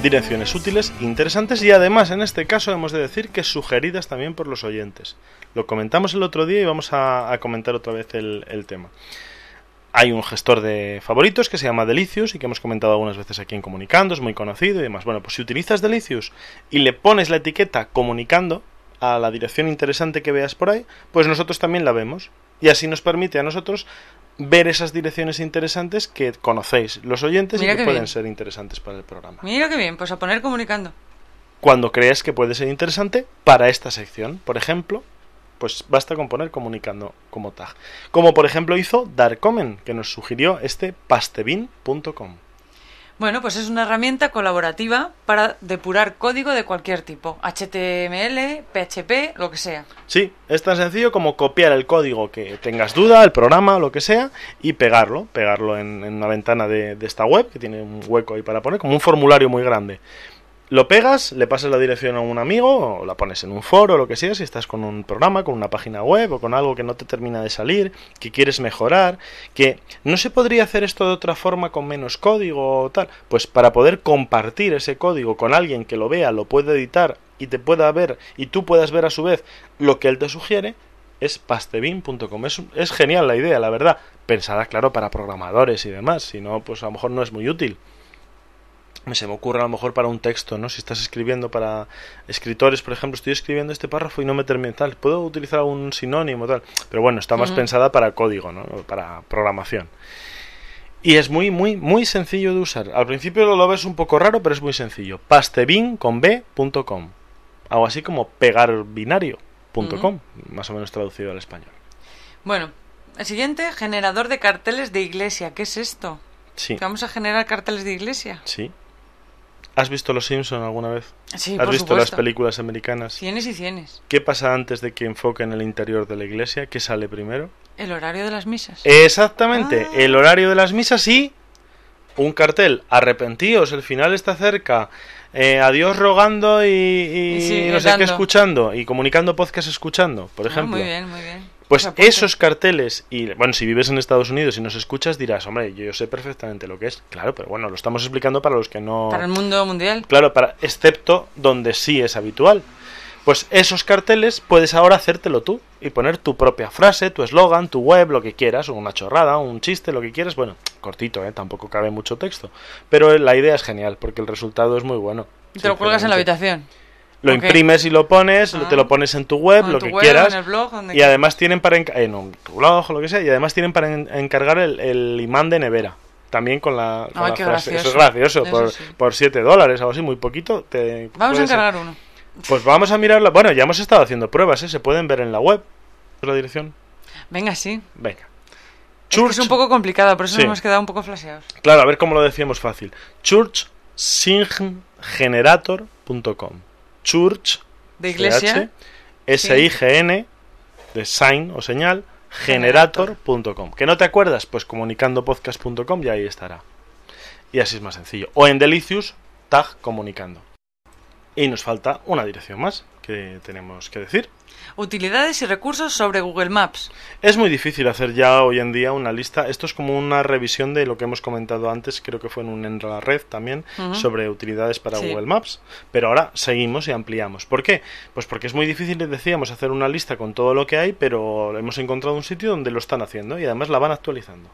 Direcciones útiles, interesantes y además en este caso hemos de decir que sugeridas también por los oyentes. Lo comentamos el otro día y vamos a, a comentar otra vez el, el tema. Hay un gestor de favoritos que se llama Delicious y que hemos comentado algunas veces aquí en Comunicando, es muy conocido y demás. Bueno, pues si utilizas Delicious y le pones la etiqueta Comunicando a la dirección interesante que veas por ahí, pues nosotros también la vemos. Y así nos permite a nosotros ver esas direcciones interesantes que conocéis los oyentes. Mira y que pueden bien. ser interesantes para el programa. Mira qué bien, pues a poner Comunicando. Cuando creas que puede ser interesante para esta sección, por ejemplo, pues basta con poner Comunicando como tag. Como por ejemplo hizo Darkomen, que nos sugirió este pastebin punto com. Bueno, pues es una herramienta colaborativa para depurar código de cualquier tipo, H T M L, P H P, lo que sea. Sí, es tan sencillo como copiar el código que tengas duda, el programa, lo que sea, y pegarlo, pegarlo en, en una ventana de, de esta web, que tiene un hueco ahí para poner, como un formulario muy grande. Lo pegas, le pasas la dirección a un amigo, o la pones en un foro, o lo que sea, si estás con un programa, con una página web, o con algo que no te termina de salir, que quieres mejorar, que no se podría hacer esto de otra forma con menos código o tal. Pues para poder compartir ese código con alguien que lo vea, lo pueda editar y te pueda ver, y tú puedas ver a su vez lo que él te sugiere, es pastebin punto com. Es, es genial la idea, la verdad. Pensada, claro, para programadores y demás, si no, pues a lo mejor no es muy útil. Se me ocurre a lo mejor para un texto, ¿no? Si estás escribiendo para escritores, por ejemplo, estoy escribiendo este párrafo y no me termina tal, puedo utilizar un sinónimo tal, pero bueno, está más uh-huh. pensada para código, ¿no? Para programación. Y es muy, muy, muy sencillo de usar. Al principio lo ves un poco raro, pero es muy sencillo. pastebin con b punto com. Algo así como pegar binario punto com, uh-huh. más o menos traducido al español. Bueno, el siguiente, generador de carteles de iglesia. ¿Qué es esto? Sí. ¿Vamos a generar carteles de iglesia? Sí. ¿Has visto Los Simpson alguna vez? Sí, ¿Has por visto supuesto. las películas americanas? Cienes y cienes. ¿Qué pasa antes de que enfoquen el interior de la iglesia? ¿Qué sale primero? El horario de las misas. Exactamente, ah. el horario de las misas y un cartel. Arrepentíos, el final está cerca. Eh, adiós rogando y, y, sí, y no sé qué escuchando. Y comunicando podcast escuchando, por ejemplo. Ah, muy bien, muy bien. Pues esos carteles, y bueno, si vives en Estados Unidos y nos escuchas dirás, hombre, yo sé perfectamente lo que es. Claro, pero bueno, lo estamos explicando para los que no... Para el mundo mundial. Claro, para excepto donde sí es habitual. Pues esos carteles puedes ahora hacértelo tú y poner tu propia frase, tu eslogan, tu web, lo que quieras, o una chorrada, un chiste, lo que quieras. Bueno, cortito, ¿eh? Tampoco cabe mucho texto. Pero la idea es genial porque el resultado es muy bueno. Y te lo cuelgas en la habitación. Lo okay. imprimes y lo pones, ah. te lo pones en tu web, en lo tu que web, quieras. En el blog, donde y además tienen para enca- en un, tu blog o lo que sea, y además tienen para en- encargar el, el imán de nevera. También con la, con Ay, la qué frase. gracioso. Eso es gracioso, Eso por, sí. por siete dólares, algo así, muy poquito. Te Vamos a encargar ser. uno. Pues vamos a mirarlo. Bueno, ya hemos estado haciendo pruebas, ¿eh? Se pueden ver en la web. ¿Es la dirección? Venga, sí. Venga. Es, que es un poco complicada, por eso sí. nos hemos quedado un poco flasheados. Claro, a ver cómo lo decíamos fácil. church sign generator punto com. Church de iglesia, S I G N de sign o señal, generator punto com. ¿Que no te acuerdas? Pues comunicando podcast punto com y ahí estará. Y así es más sencillo. O en Delicious, tag comunicando. Y nos falta una dirección más que tenemos que decir. Utilidades y recursos sobre Google Maps. Es muy difícil hacer ya hoy en día una lista. Esto es como una revisión de lo que hemos comentado antes, creo que fue en un en la red también, uh-huh. sobre utilidades para sí. Google Maps. Pero ahora seguimos y ampliamos. ¿Por qué? Pues porque es muy difícil, decíamos, hacer una lista con todo lo que hay, pero hemos encontrado un sitio donde lo están haciendo y además la van actualizando.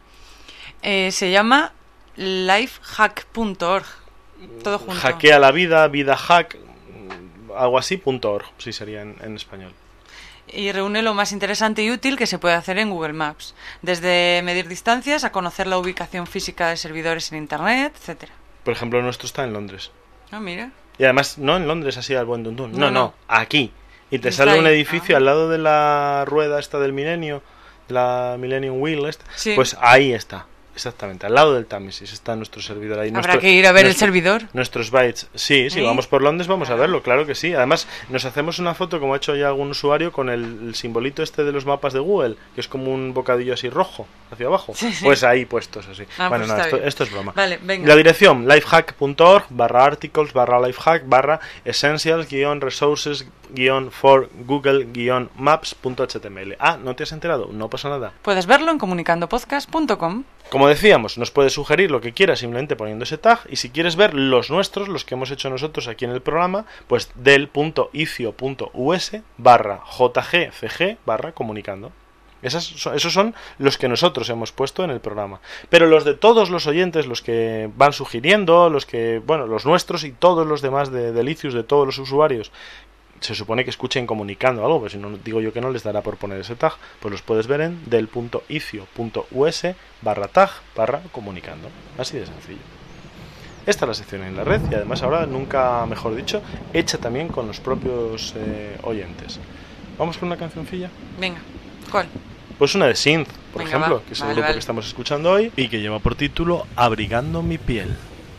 Eh, se llama lifehack punto org. Todo junto. Hackea la vida, vida hack, algo así, punto org, sí sería en, en español. Y reúne lo más interesante y útil que se puede hacer en Google Maps, desde medir distancias a conocer la ubicación física de servidores en Internet, etcétera. Por ejemplo, el nuestro está en Londres. Ah, mira. Y además, no en Londres así al buen tuntún, no, no, no, no, aquí. Y te está sale ahí. un edificio ah. al lado de la rueda esta del milenio, la Millennium Wheel esta, sí. pues ahí está. Exactamente, al lado del Támesis está nuestro servidor ahí. ¿Habrá nuestro, que ir a ver nuestro, el servidor? Nuestros bytes. Sí, sí, ¿Eh? Vamos por Londres, vamos a verlo, claro que sí. Además, nos hacemos una foto, como ha hecho ya algún usuario, con el, el simbolito este de los mapas de Google, que es como un bocadillo así rojo, hacia abajo. Sí, sí. Pues ahí puestos así. Ah, bueno, pues no, esto, bien. esto es broma. Vale, venga. La dirección, lifehack punto org barra articles barra lifehack barra essentials guión resources guión for google guión maps punto h t m l. Ah, ¿no te has enterado? No pasa nada. Puedes verlo en comunicando podcast punto com. Como decíamos, nos puedes sugerir lo que quieras simplemente poniendo ese tag, y si quieres ver los nuestros, los que hemos hecho nosotros aquí en el programa, pues del.icio.us barra jgcg barra comunicando. Esas, esos son los que nosotros hemos puesto en el programa. Pero los de todos los oyentes, los que van sugiriendo, los que, bueno, los nuestros y todos los demás de Delicious, de todos los usuarios, se supone que escuchen comunicando algo, pero si no, digo yo que no les dará por poner ese tag, pues los puedes ver en del.icio.us barra tag barra comunicando. Así de sencillo. Esta es la sección en la red, y además ahora, nunca mejor dicho, hecha también con los propios eh, oyentes. ¿Vamos con una cancioncilla? Venga, ¿cuál? Pues una de Synth, por Venga, ejemplo, va. que es Vale, el grupo vale. que estamos escuchando hoy y que lleva por título Abrigando mi piel.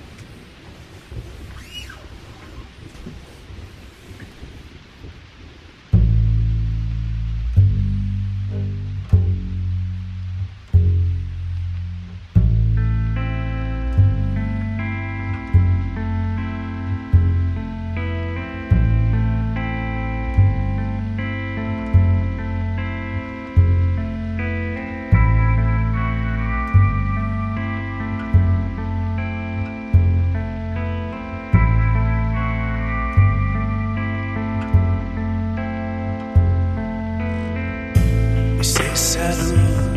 Es esa luz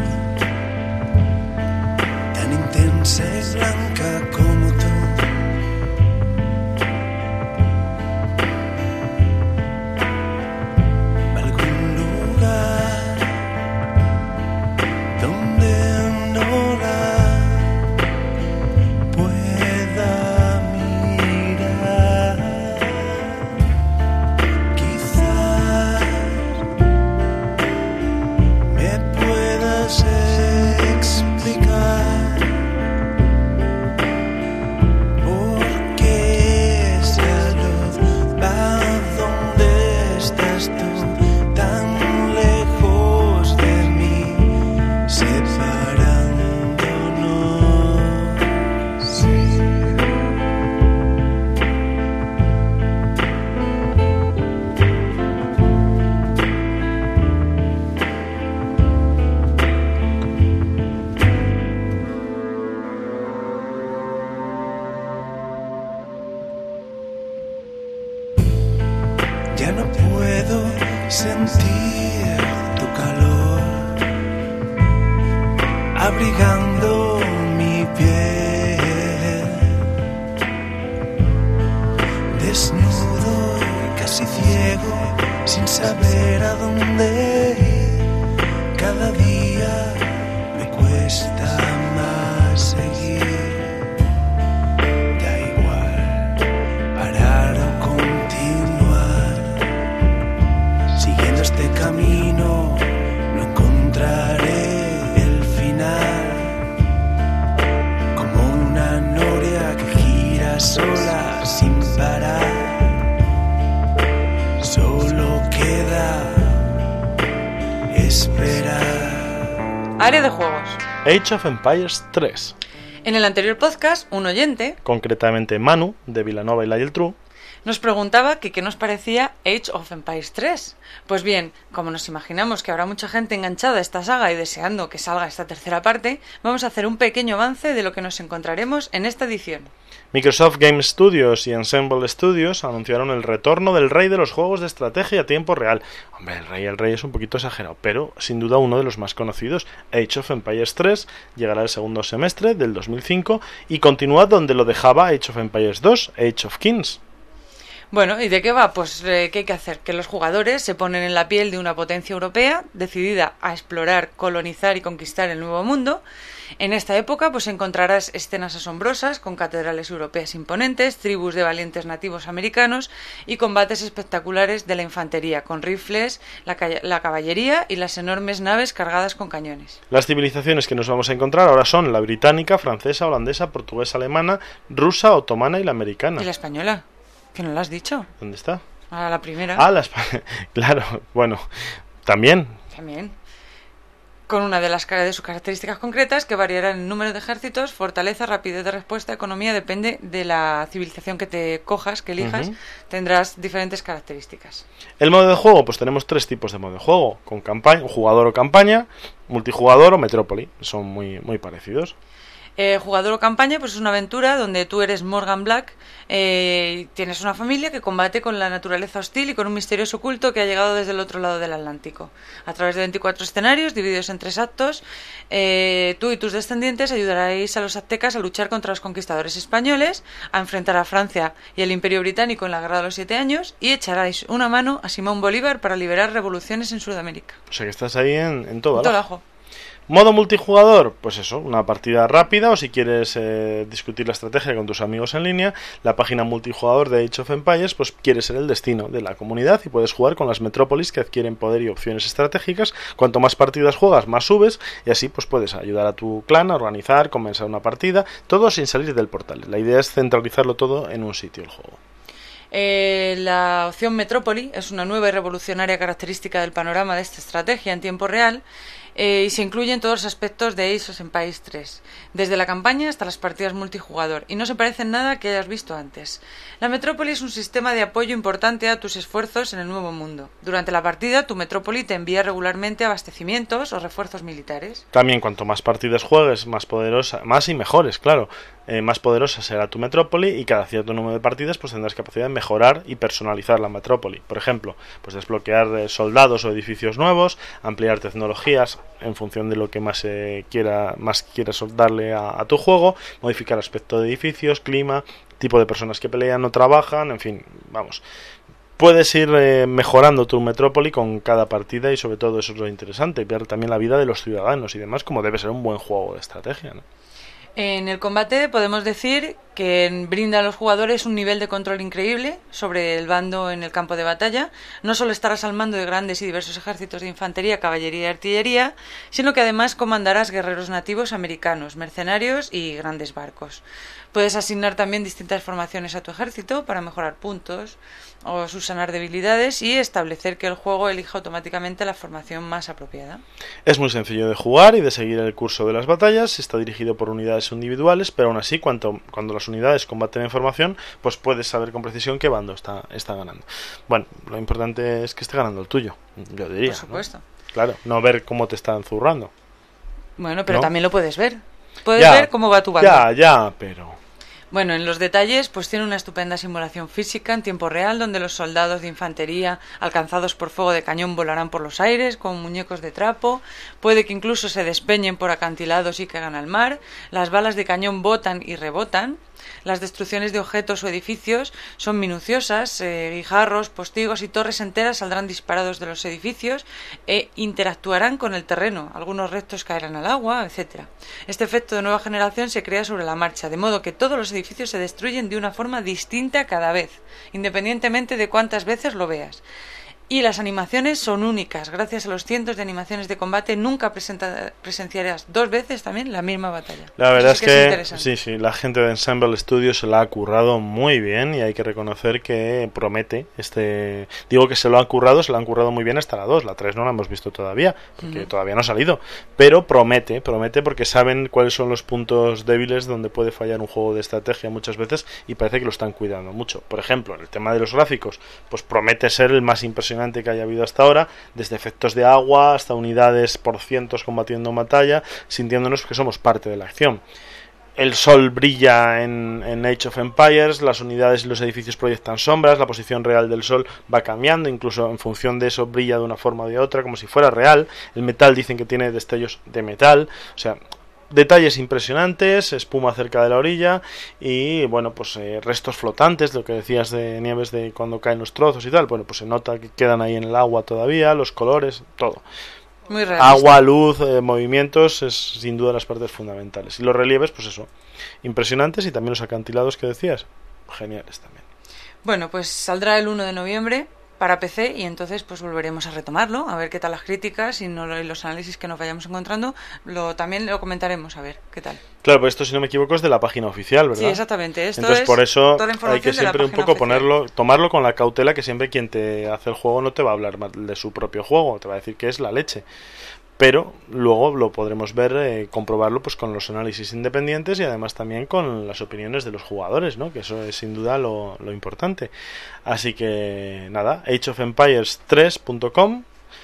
tan intensa y blanca como tú. Algún lugar donde no la pueda mirar. Quizás me puedas explicar por qué esa luz va donde estás tú, tan lejos de mí, separándonos. Ya no puedo sentir tu calor abrigando mi piel, desnudo y casi ciego, sin saber a dónde ir. Cada día me cuesta más seguir. Da igual parar o continuar. Siguiendo este camino no encontraré el final. Como una noria que gira sola sin parar. Solo queda esperar. Área de juegos. Age of Empires tres. En el anterior podcast, un oyente Concretamente Manu, de Vilanova y la Geltrú, nos preguntaba que qué nos parecía Age of Empires tres. Pues bien, como nos imaginamos que habrá mucha gente enganchada a esta saga y deseando que salga esta tercera parte, vamos a hacer un pequeño avance de lo que nos encontraremos en esta edición. Microsoft Game Studios y Ensemble Studios anunciaron el retorno del rey de los juegos de estrategia a tiempo real. Hombre, el rey, el rey es un poquito exagerado, pero sin duda uno de los más conocidos. Age of Empires tres llegará el segundo semestre del dos mil cinco y continúa donde lo dejaba Age of Empires dos, Age of Kings. Bueno, ¿y de qué va? Pues eh, ¿qué hay que hacer? Que los jugadores se ponen en la piel de una potencia europea decidida a explorar, colonizar y conquistar el nuevo mundo. En esta época pues encontrarás escenas asombrosas con catedrales europeas imponentes, tribus de valientes nativos americanos y combates espectaculares de la infantería con rifles, la, ca- la caballería y las enormes naves cargadas con cañones. Las civilizaciones que nos vamos a encontrar ahora son la británica, francesa, holandesa, portuguesa, alemana, rusa, otomana y la americana. ¿Y la española? ¿Que no lo has dicho? ¿Dónde está? A la primera. Ah, la Espa- claro, bueno, también. También. con una de las de sus características concretas que variará en número de ejércitos, fortaleza, rapidez de respuesta, economía, depende de la civilización que te cojas, que elijas, uh-huh. tendrás diferentes características. El modo de juego, pues tenemos tres tipos de modo de juego, con campaña, jugador o campaña, multijugador o metrópoli, son muy, muy parecidos. Eh, jugador o campaña, pues es una aventura donde tú eres Morgan Black, eh, tienes una familia que combate con la naturaleza hostil y con un misterioso culto que ha llegado desde el otro lado del Atlántico. A través de veinticuatro escenarios divididos en tres actos, eh, tú y tus descendientes ayudaréis a los aztecas a luchar contra los conquistadores españoles, a enfrentar a Francia y el Imperio Británico en la Guerra de los Siete Años y echaréis una mano a Simón Bolívar para liberar revoluciones en Sudamérica. O sea que estás ahí en, en todo, en todo el ajo. Modo multijugador, pues eso, una partida rápida o si quieres eh, discutir la estrategia con tus amigos en línea, la página multijugador de Age of Empires pues quiere ser el destino de la comunidad y puedes jugar con las metrópolis que adquieren poder y opciones estratégicas. Cuanto más partidas juegas, más subes y así pues puedes ayudar a tu clan a organizar, comenzar una partida, todo sin salir del portal. La idea es centralizarlo todo en un sitio el juego. Eh, la opción Metrópoli es una nueva y revolucionaria característica del panorama de esta estrategia en tiempo real. Eh, y se incluyen todos los aspectos de Age of Empires tres, desde la campaña hasta las partidas multijugador, y no se parece en nada a que hayas visto antes. La metrópoli es un sistema de apoyo importante a tus esfuerzos en el nuevo mundo. Durante la partida, tu metrópoli te envía regularmente abastecimientos o refuerzos militares. También, cuanto más partidas juegues, más poderosa, más y mejores, claro, eh, más poderosa será tu metrópoli y cada cierto número de partidas pues tendrás capacidad de mejorar y personalizar la metrópoli. Por ejemplo, pues desbloquear eh, soldados o edificios nuevos, ampliar tecnologías en función de lo que más eh, quiera más quieras darle a, a tu juego, modificar aspecto de edificios, clima, tipo de personas que pelean o trabajan, en fin, vamos. Puedes ir eh, mejorando tu metrópoli con cada partida y sobre todo eso es lo interesante, ver también la vida de los ciudadanos y demás, como debe ser un buen juego de estrategia, ¿no? En el combate podemos decir que brinda a los jugadores un nivel de control increíble sobre el bando en el campo de batalla. No solo estarás al mando de grandes y diversos ejércitos de infantería, caballería y artillería, sino que además comandarás guerreros nativos americanos, mercenarios y grandes barcos. Puedes asignar también distintas formaciones a tu ejército para mejorar puntos o subsanar debilidades y establecer que el juego elija automáticamente la formación más apropiada. Es muy sencillo de jugar y de seguir el curso de las batallas. Está dirigido por unidades individuales, pero aún así cuando, cuando las unidades combaten en formación, pues puedes saber con precisión qué bando está, está ganando. Bueno, lo importante es que esté ganando el tuyo, yo diría. Por supuesto. ¿No? Claro, no ver cómo te están zurrando. Bueno, pero ¿no? También lo puedes ver. Puedes ya, ver cómo va tu bando. Ya, ya, pero... Bueno, en los detalles, pues tiene una estupenda simulación física en tiempo real, donde los soldados de infantería alcanzados por fuego de cañón volarán por los aires con muñecos de trapo, puede que incluso se despeñen por acantilados y caigan al mar, las balas de cañón botan y rebotan, las destrucciones de objetos o edificios son minuciosas, eh, guijarros, postigos y torres enteras saldrán disparados de los edificios e interactuarán con el terreno, algunos restos caerán al agua, etcétera. Este efecto de nueva generación se crea sobre la marcha, de modo que todos los edificios se destruyen de una forma distinta cada vez, independientemente de cuántas veces lo veas. Y las animaciones son únicas. Gracias a los cientos de animaciones de combate, nunca presenta, presenciarás dos veces también la misma batalla. La verdad Así es que, es sí, sí, la gente de Ensemble Studios se la ha currado muy bien y hay que reconocer que promete este... Digo que se lo han currado, se lo han currado muy bien hasta la dos. La tres no la hemos visto todavía, porque uh-huh. todavía no ha salido. Pero promete, promete porque saben cuáles son los puntos débiles donde puede fallar un juego de estrategia muchas veces y parece que lo están cuidando mucho. Por ejemplo, en el tema de los gráficos, pues promete ser el más impresionante que haya habido hasta ahora, desde efectos de agua hasta unidades por cientos combatiendo en batalla, sintiéndonos que somos parte de la acción. El sol brilla en, en Age of Empires, las unidades y los edificios proyectan sombras, la posición real del sol va cambiando, incluso en función de eso brilla de una forma o de otra, como si fuera real. El metal dicen que tiene destellos de metal, o sea... Detalles impresionantes, espuma cerca de la orilla y, bueno, pues eh, restos flotantes, lo que decías de Nieves de cuando caen los trozos y tal, bueno, pues se nota que quedan ahí en el agua todavía, los colores, todo. Muy realista. Agua, luz, eh, movimientos, es sin duda las partes fundamentales. Y los relieves, pues eso, impresionantes y también los acantilados que decías, geniales también. Bueno, pues saldrá el uno de noviembre para P C y entonces pues volveremos a retomarlo, a ver qué tal las críticas y, no, y los análisis que nos vayamos encontrando, lo también lo comentaremos a ver qué tal. Claro, pues esto si no me equivoco es de la página oficial, ¿verdad? Sí, exactamente. Esto Entonces es por eso toda la información hay que siempre de la un poco oficial. ponerlo, tomarlo con la cautela que siempre quien te hace el juego no te va a hablar mal de su propio juego, te va a decir que es la leche. pero luego lo podremos ver, eh, comprobarlo pues con los análisis independientes y además también con las opiniones de los jugadores, ¿no? Que eso es sin duda lo, lo importante. Así que nada, age of empires tres punto com,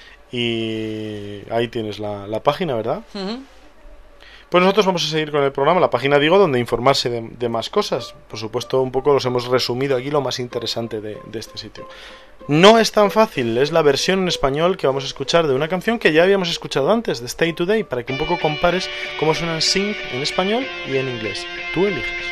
y ahí tienes la, la página, ¿verdad? Uh-huh. Pues nosotros vamos a seguir con el programa, la página, digo, donde informarse de, de más cosas. Por supuesto, un poco los hemos resumido aquí, lo más interesante de, de este sitio. No es tan fácil, es la versión en español que vamos a escuchar de una canción que ya habíamos escuchado antes, de Stay Today, para que un poco compares cómo suena Sing en español y en inglés. Tú eliges.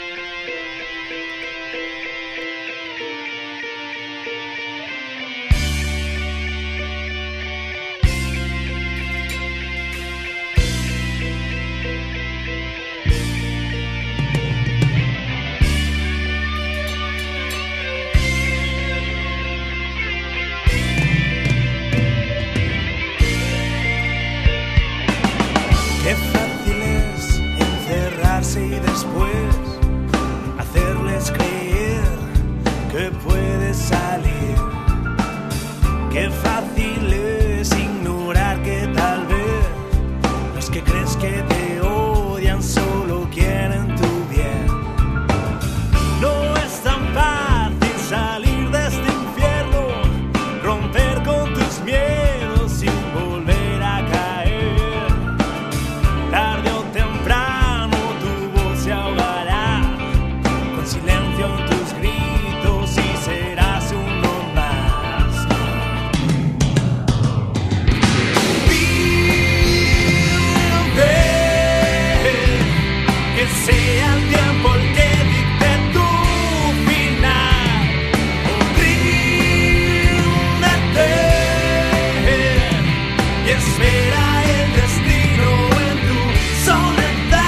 Y después hacerles creer que puedes salir. Qué fácil es ignorar que tal vez los que crees que te odian solo quieren tu bien. No es tan fácil salir de este infierno, romper con tus miedos sin volver a caer. Tarde o temprano se ahogará con silencio en tus gritos y serás uno más. Vive, que sea el tiempo el que dicte tu final. Ríndete y espera el destino en tu soledad.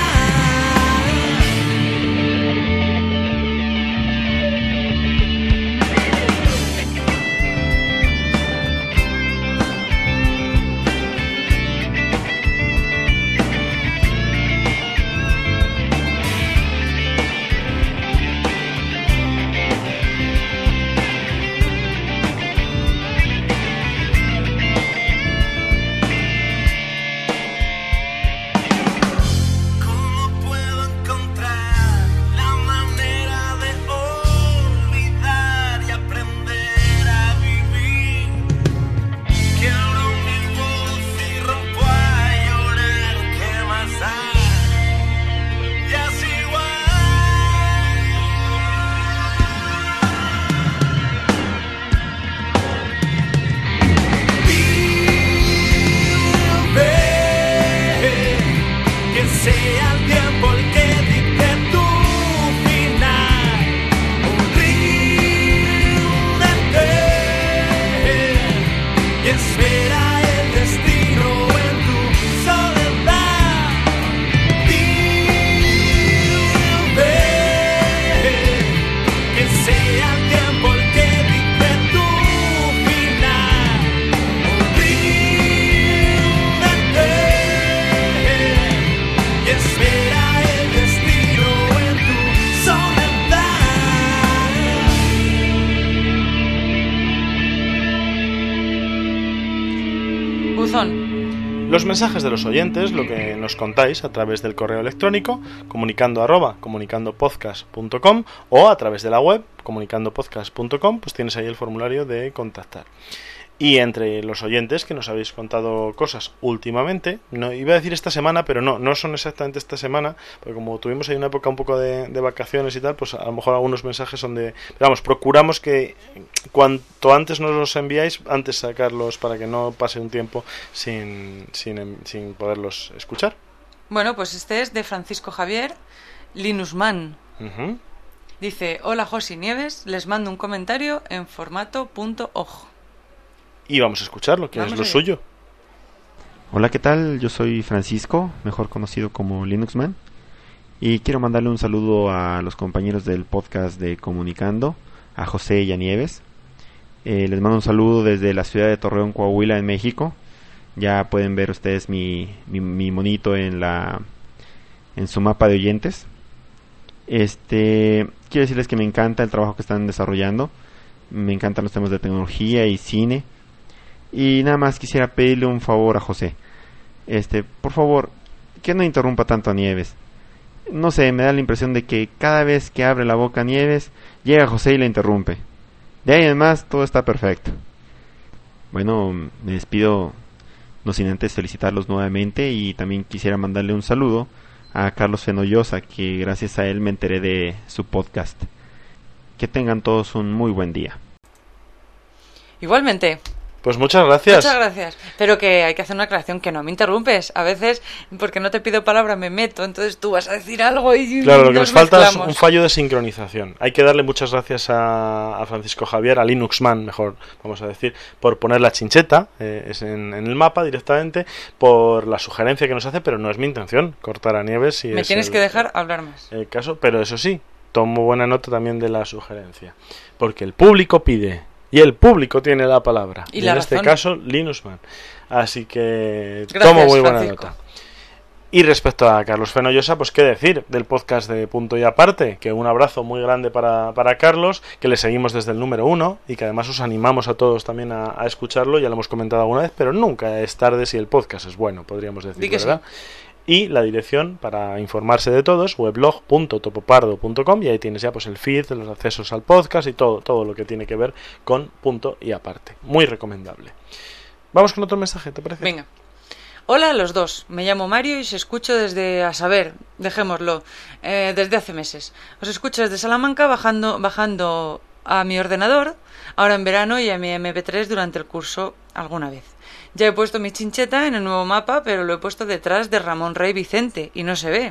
Los mensajes de los oyentes, lo que nos contáis a través del correo electrónico comunicando arroba comunicandopodcast punto com o a través de la web comunicandopodcast punto com, pues tienes ahí el formulario de contactar. Y entre los oyentes que nos habéis contado cosas últimamente, no iba a decir esta semana, pero no, no son exactamente esta semana, porque como tuvimos ahí una época un poco de, de vacaciones y tal, pues a lo mejor algunos mensajes son de... Pero vamos, procuramos que cuanto antes nos los enviáis, antes sacarlos para que no pase un tiempo sin, sin, sin poderlos escuchar. Bueno, pues este es de Francisco Javier Linusman. Uh-huh. Dice: hola José Nieves, les mando un comentario en formato .oj. Y vamos a escucharlo, que vamos es lo allá. suyo. Hola, ¿qué tal? Yo soy Francisco, mejor conocido como Linuxman, y quiero mandarle un saludo a los compañeros del podcast de Comunicando, a José y a Nieves. Eh, les mando un saludo desde la ciudad de Torreón, Coahuila, en México. Ya pueden ver ustedes mi, mi, mi monito en la en su mapa de oyentes. Este, quiero decirles que me encanta el trabajo que están desarrollando. Me encantan los temas de tecnología y cine. Y nada más quisiera pedirle un favor a José. este, por favor, que no interrumpa tanto a Nieves. No sé, me da la impresión de que cada vez que abre la boca Nieves, llega José y la interrumpe. De ahí en más, todo está perfecto. Bueno, me despido, no sin antes felicitarlos nuevamente, y también quisiera mandarle un saludo a Carlos Fenollosa, que gracias a él me enteré de su podcast. Que tengan todos un muy buen día. Igualmente. Pues muchas gracias. Muchas gracias. Pero que hay que hacer una aclaración, que no me interrumpes. A veces, porque no te pido palabra, me meto, entonces tú vas a decir algo y claro, lo que nos falta mezclamos. Es un fallo de sincronización. Hay que darle muchas gracias a, a Francisco Javier, a Linuxman, mejor vamos a decir, por poner la chincheta eh, es en, en el mapa directamente, por la sugerencia que nos hace, pero no es mi intención cortar a Nieves. Si me es tienes el, que dejar hablar más. El caso, pero eso sí, tomo buena nota también de la sugerencia, porque el público pide. Y el público tiene la palabra. Y, y la en razón. este caso, Linuxman. Así que Gracias, tomo muy buena Francisco. nota. Y respecto a Carlos Fenollosa, pues qué decir del podcast de Punto y Aparte. Que un abrazo muy grande para, para Carlos, que le seguimos desde el número uno y que además os animamos a todos también a, a escucharlo. Ya lo hemos comentado alguna vez, pero nunca es tarde si el podcast es bueno, podríamos decir, Di que ¿verdad? sí. Y la dirección para informarse de todos, weblog punto topopardo punto com, y ahí tienes ya pues el feed, los accesos al podcast y todo, todo lo que tiene que ver con Punto y Aparte. Muy recomendable. Vamos con otro mensaje, ¿te parece? Venga. Hola a los dos, me llamo Mario y os escucho desde, a saber, dejémoslo, eh, desde hace meses. Os escucho desde Salamanca bajando, bajando a mi ordenador, ahora en verano, y a mi eme pe tres durante el curso alguna vez. Ya he puesto mi chincheta en el nuevo mapa, pero lo he puesto detrás de Ramón Rey Vicente y no se ve.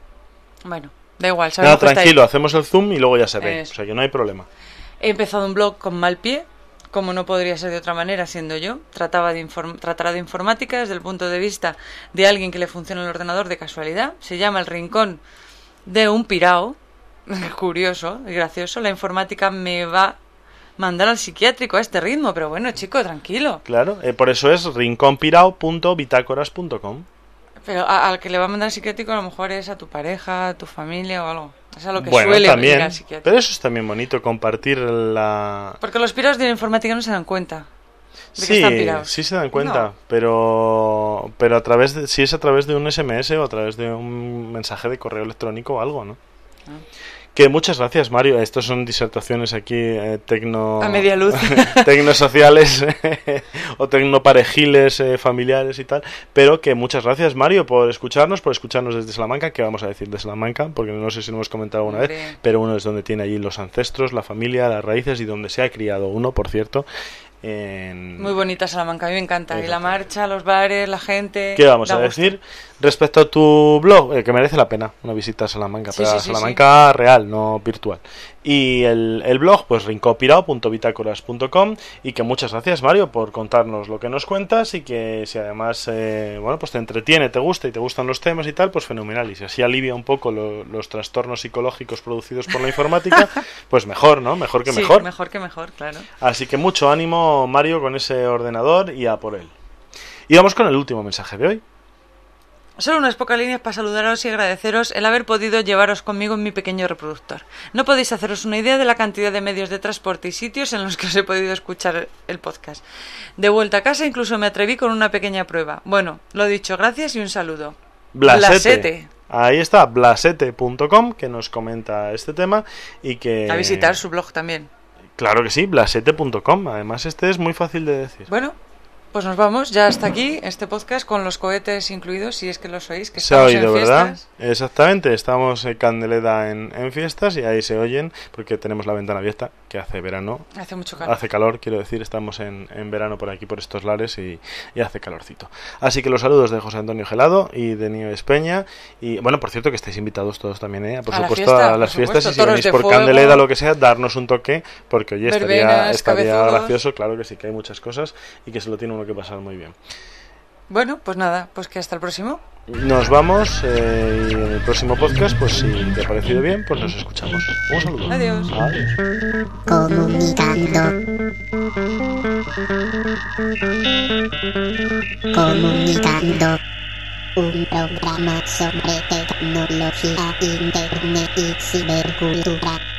Bueno, da igual, sabemos Nada, que está tranquilo, ahí. hacemos el zoom y luego ya se ve, Eso. o sea que no hay problema. He empezado un blog con mal pie, como no podría ser de otra manera siendo yo. Trataba de inform- tratará de informática desde el punto de vista de alguien que le funciona el ordenador de casualidad. Se llama El Rincón de un Pirao. Curioso y gracioso. La informática me va mandar al psiquiátrico a este ritmo, pero bueno, chico, tranquilo. Claro, eh, por eso es rinconpirao punto bitácoras punto com. Pero a- al que le va a mandar al psiquiátrico a lo mejor es a tu pareja, a tu familia o algo. Es a lo que Bueno, suele ir también, al psiquiátrico. pero eso es también bonito, compartir la... Porque los piraos de la informática no se dan cuenta de que Sí, están piraos. sí se dan cuenta, No. pero pero a través de, si es a través de un ese eme ese o a través de un mensaje de correo electrónico o algo, ¿no? Ah. Que muchas gracias, Mario. Estos son disertaciones aquí eh, tecno... A media luz. tecnosociales o tecnoparejiles eh, familiares y tal. Pero que muchas gracias, Mario, por escucharnos, por escucharnos desde Salamanca. ¿Qué vamos a decir de Salamanca? Porque no sé si lo hemos comentado alguna Hombre. vez, pero uno es donde tiene allí los ancestros, la familia, las raíces y donde se ha criado uno, por cierto. En... Muy bonita Salamanca, a mí me encanta. Y la Exacto. marcha, los bares, la gente. ¿Qué vamos da a gusto. decir? Respecto a tu blog, eh, que merece la pena una visita a Salamanca, Sí, pero sí, a sí, Salamanca real, no virtual. Y el, el blog, pues rincopirao punto bitácoras punto com, y que muchas gracias, Mario, por contarnos lo que nos cuentas, y que si además eh, bueno, pues te entretiene, te gusta y te gustan los temas y tal, pues fenomenal. Y si así alivia un poco lo- los trastornos psicológicos producidos por la informática, pues mejor, ¿no? Mejor que Sí, mejor. mejor que mejor, claro. Así que mucho ánimo, Mario, con ese ordenador y a por él. Y vamos con el último mensaje de hoy. Solo unas pocas líneas para saludaros y agradeceros el haber podido llevaros conmigo en mi pequeño reproductor. No podéis haceros una idea de la cantidad de medios de transporte y sitios en los que os he podido escuchar el podcast. De vuelta a casa incluso me atreví con una pequeña prueba. Bueno, lo dicho, gracias y un saludo. Blasete. Blasete. Ahí está, blasete punto com, que nos comenta este tema y que... A visitar su blog también. Claro que sí, blasete punto com. Además, este es muy fácil de decir. Bueno, pues nos vamos, ya hasta aquí este podcast con los cohetes incluidos, si es que los oís, que Se ha estamos oído, en ¿verdad? fiestas. Exactamente, estamos en Candeleda en, en fiestas y ahí se oyen porque tenemos la ventana abierta, que hace verano, Hace mucho calor. hace calor, quiero decir, estamos en, en verano por aquí, por estos lares y, y hace calorcito. Así que los saludos de José Antonio Gelado y de Nieves Peña. Y bueno, por cierto que estáis invitados todos también, ¿eh? Por A la supuesto, fiesta, a las por fiestas supuesto, y si toros venís de por fuego. Candeleda, lo que sea, darnos un toque porque oye, estaría, Verbenas, estaría cabezudos. gracioso, claro que sí, que hay muchas cosas y que se lo tiene uno que pasar muy bien. Bueno, pues nada, pues que hasta el próximo. Nos vamos eh, y en el próximo podcast, pues si te ha parecido bien, pues nos escuchamos. Un saludo. Adiós. Adiós. Comunicando. Comunicando. Un programa sobre tecnología, internet y cibercultura.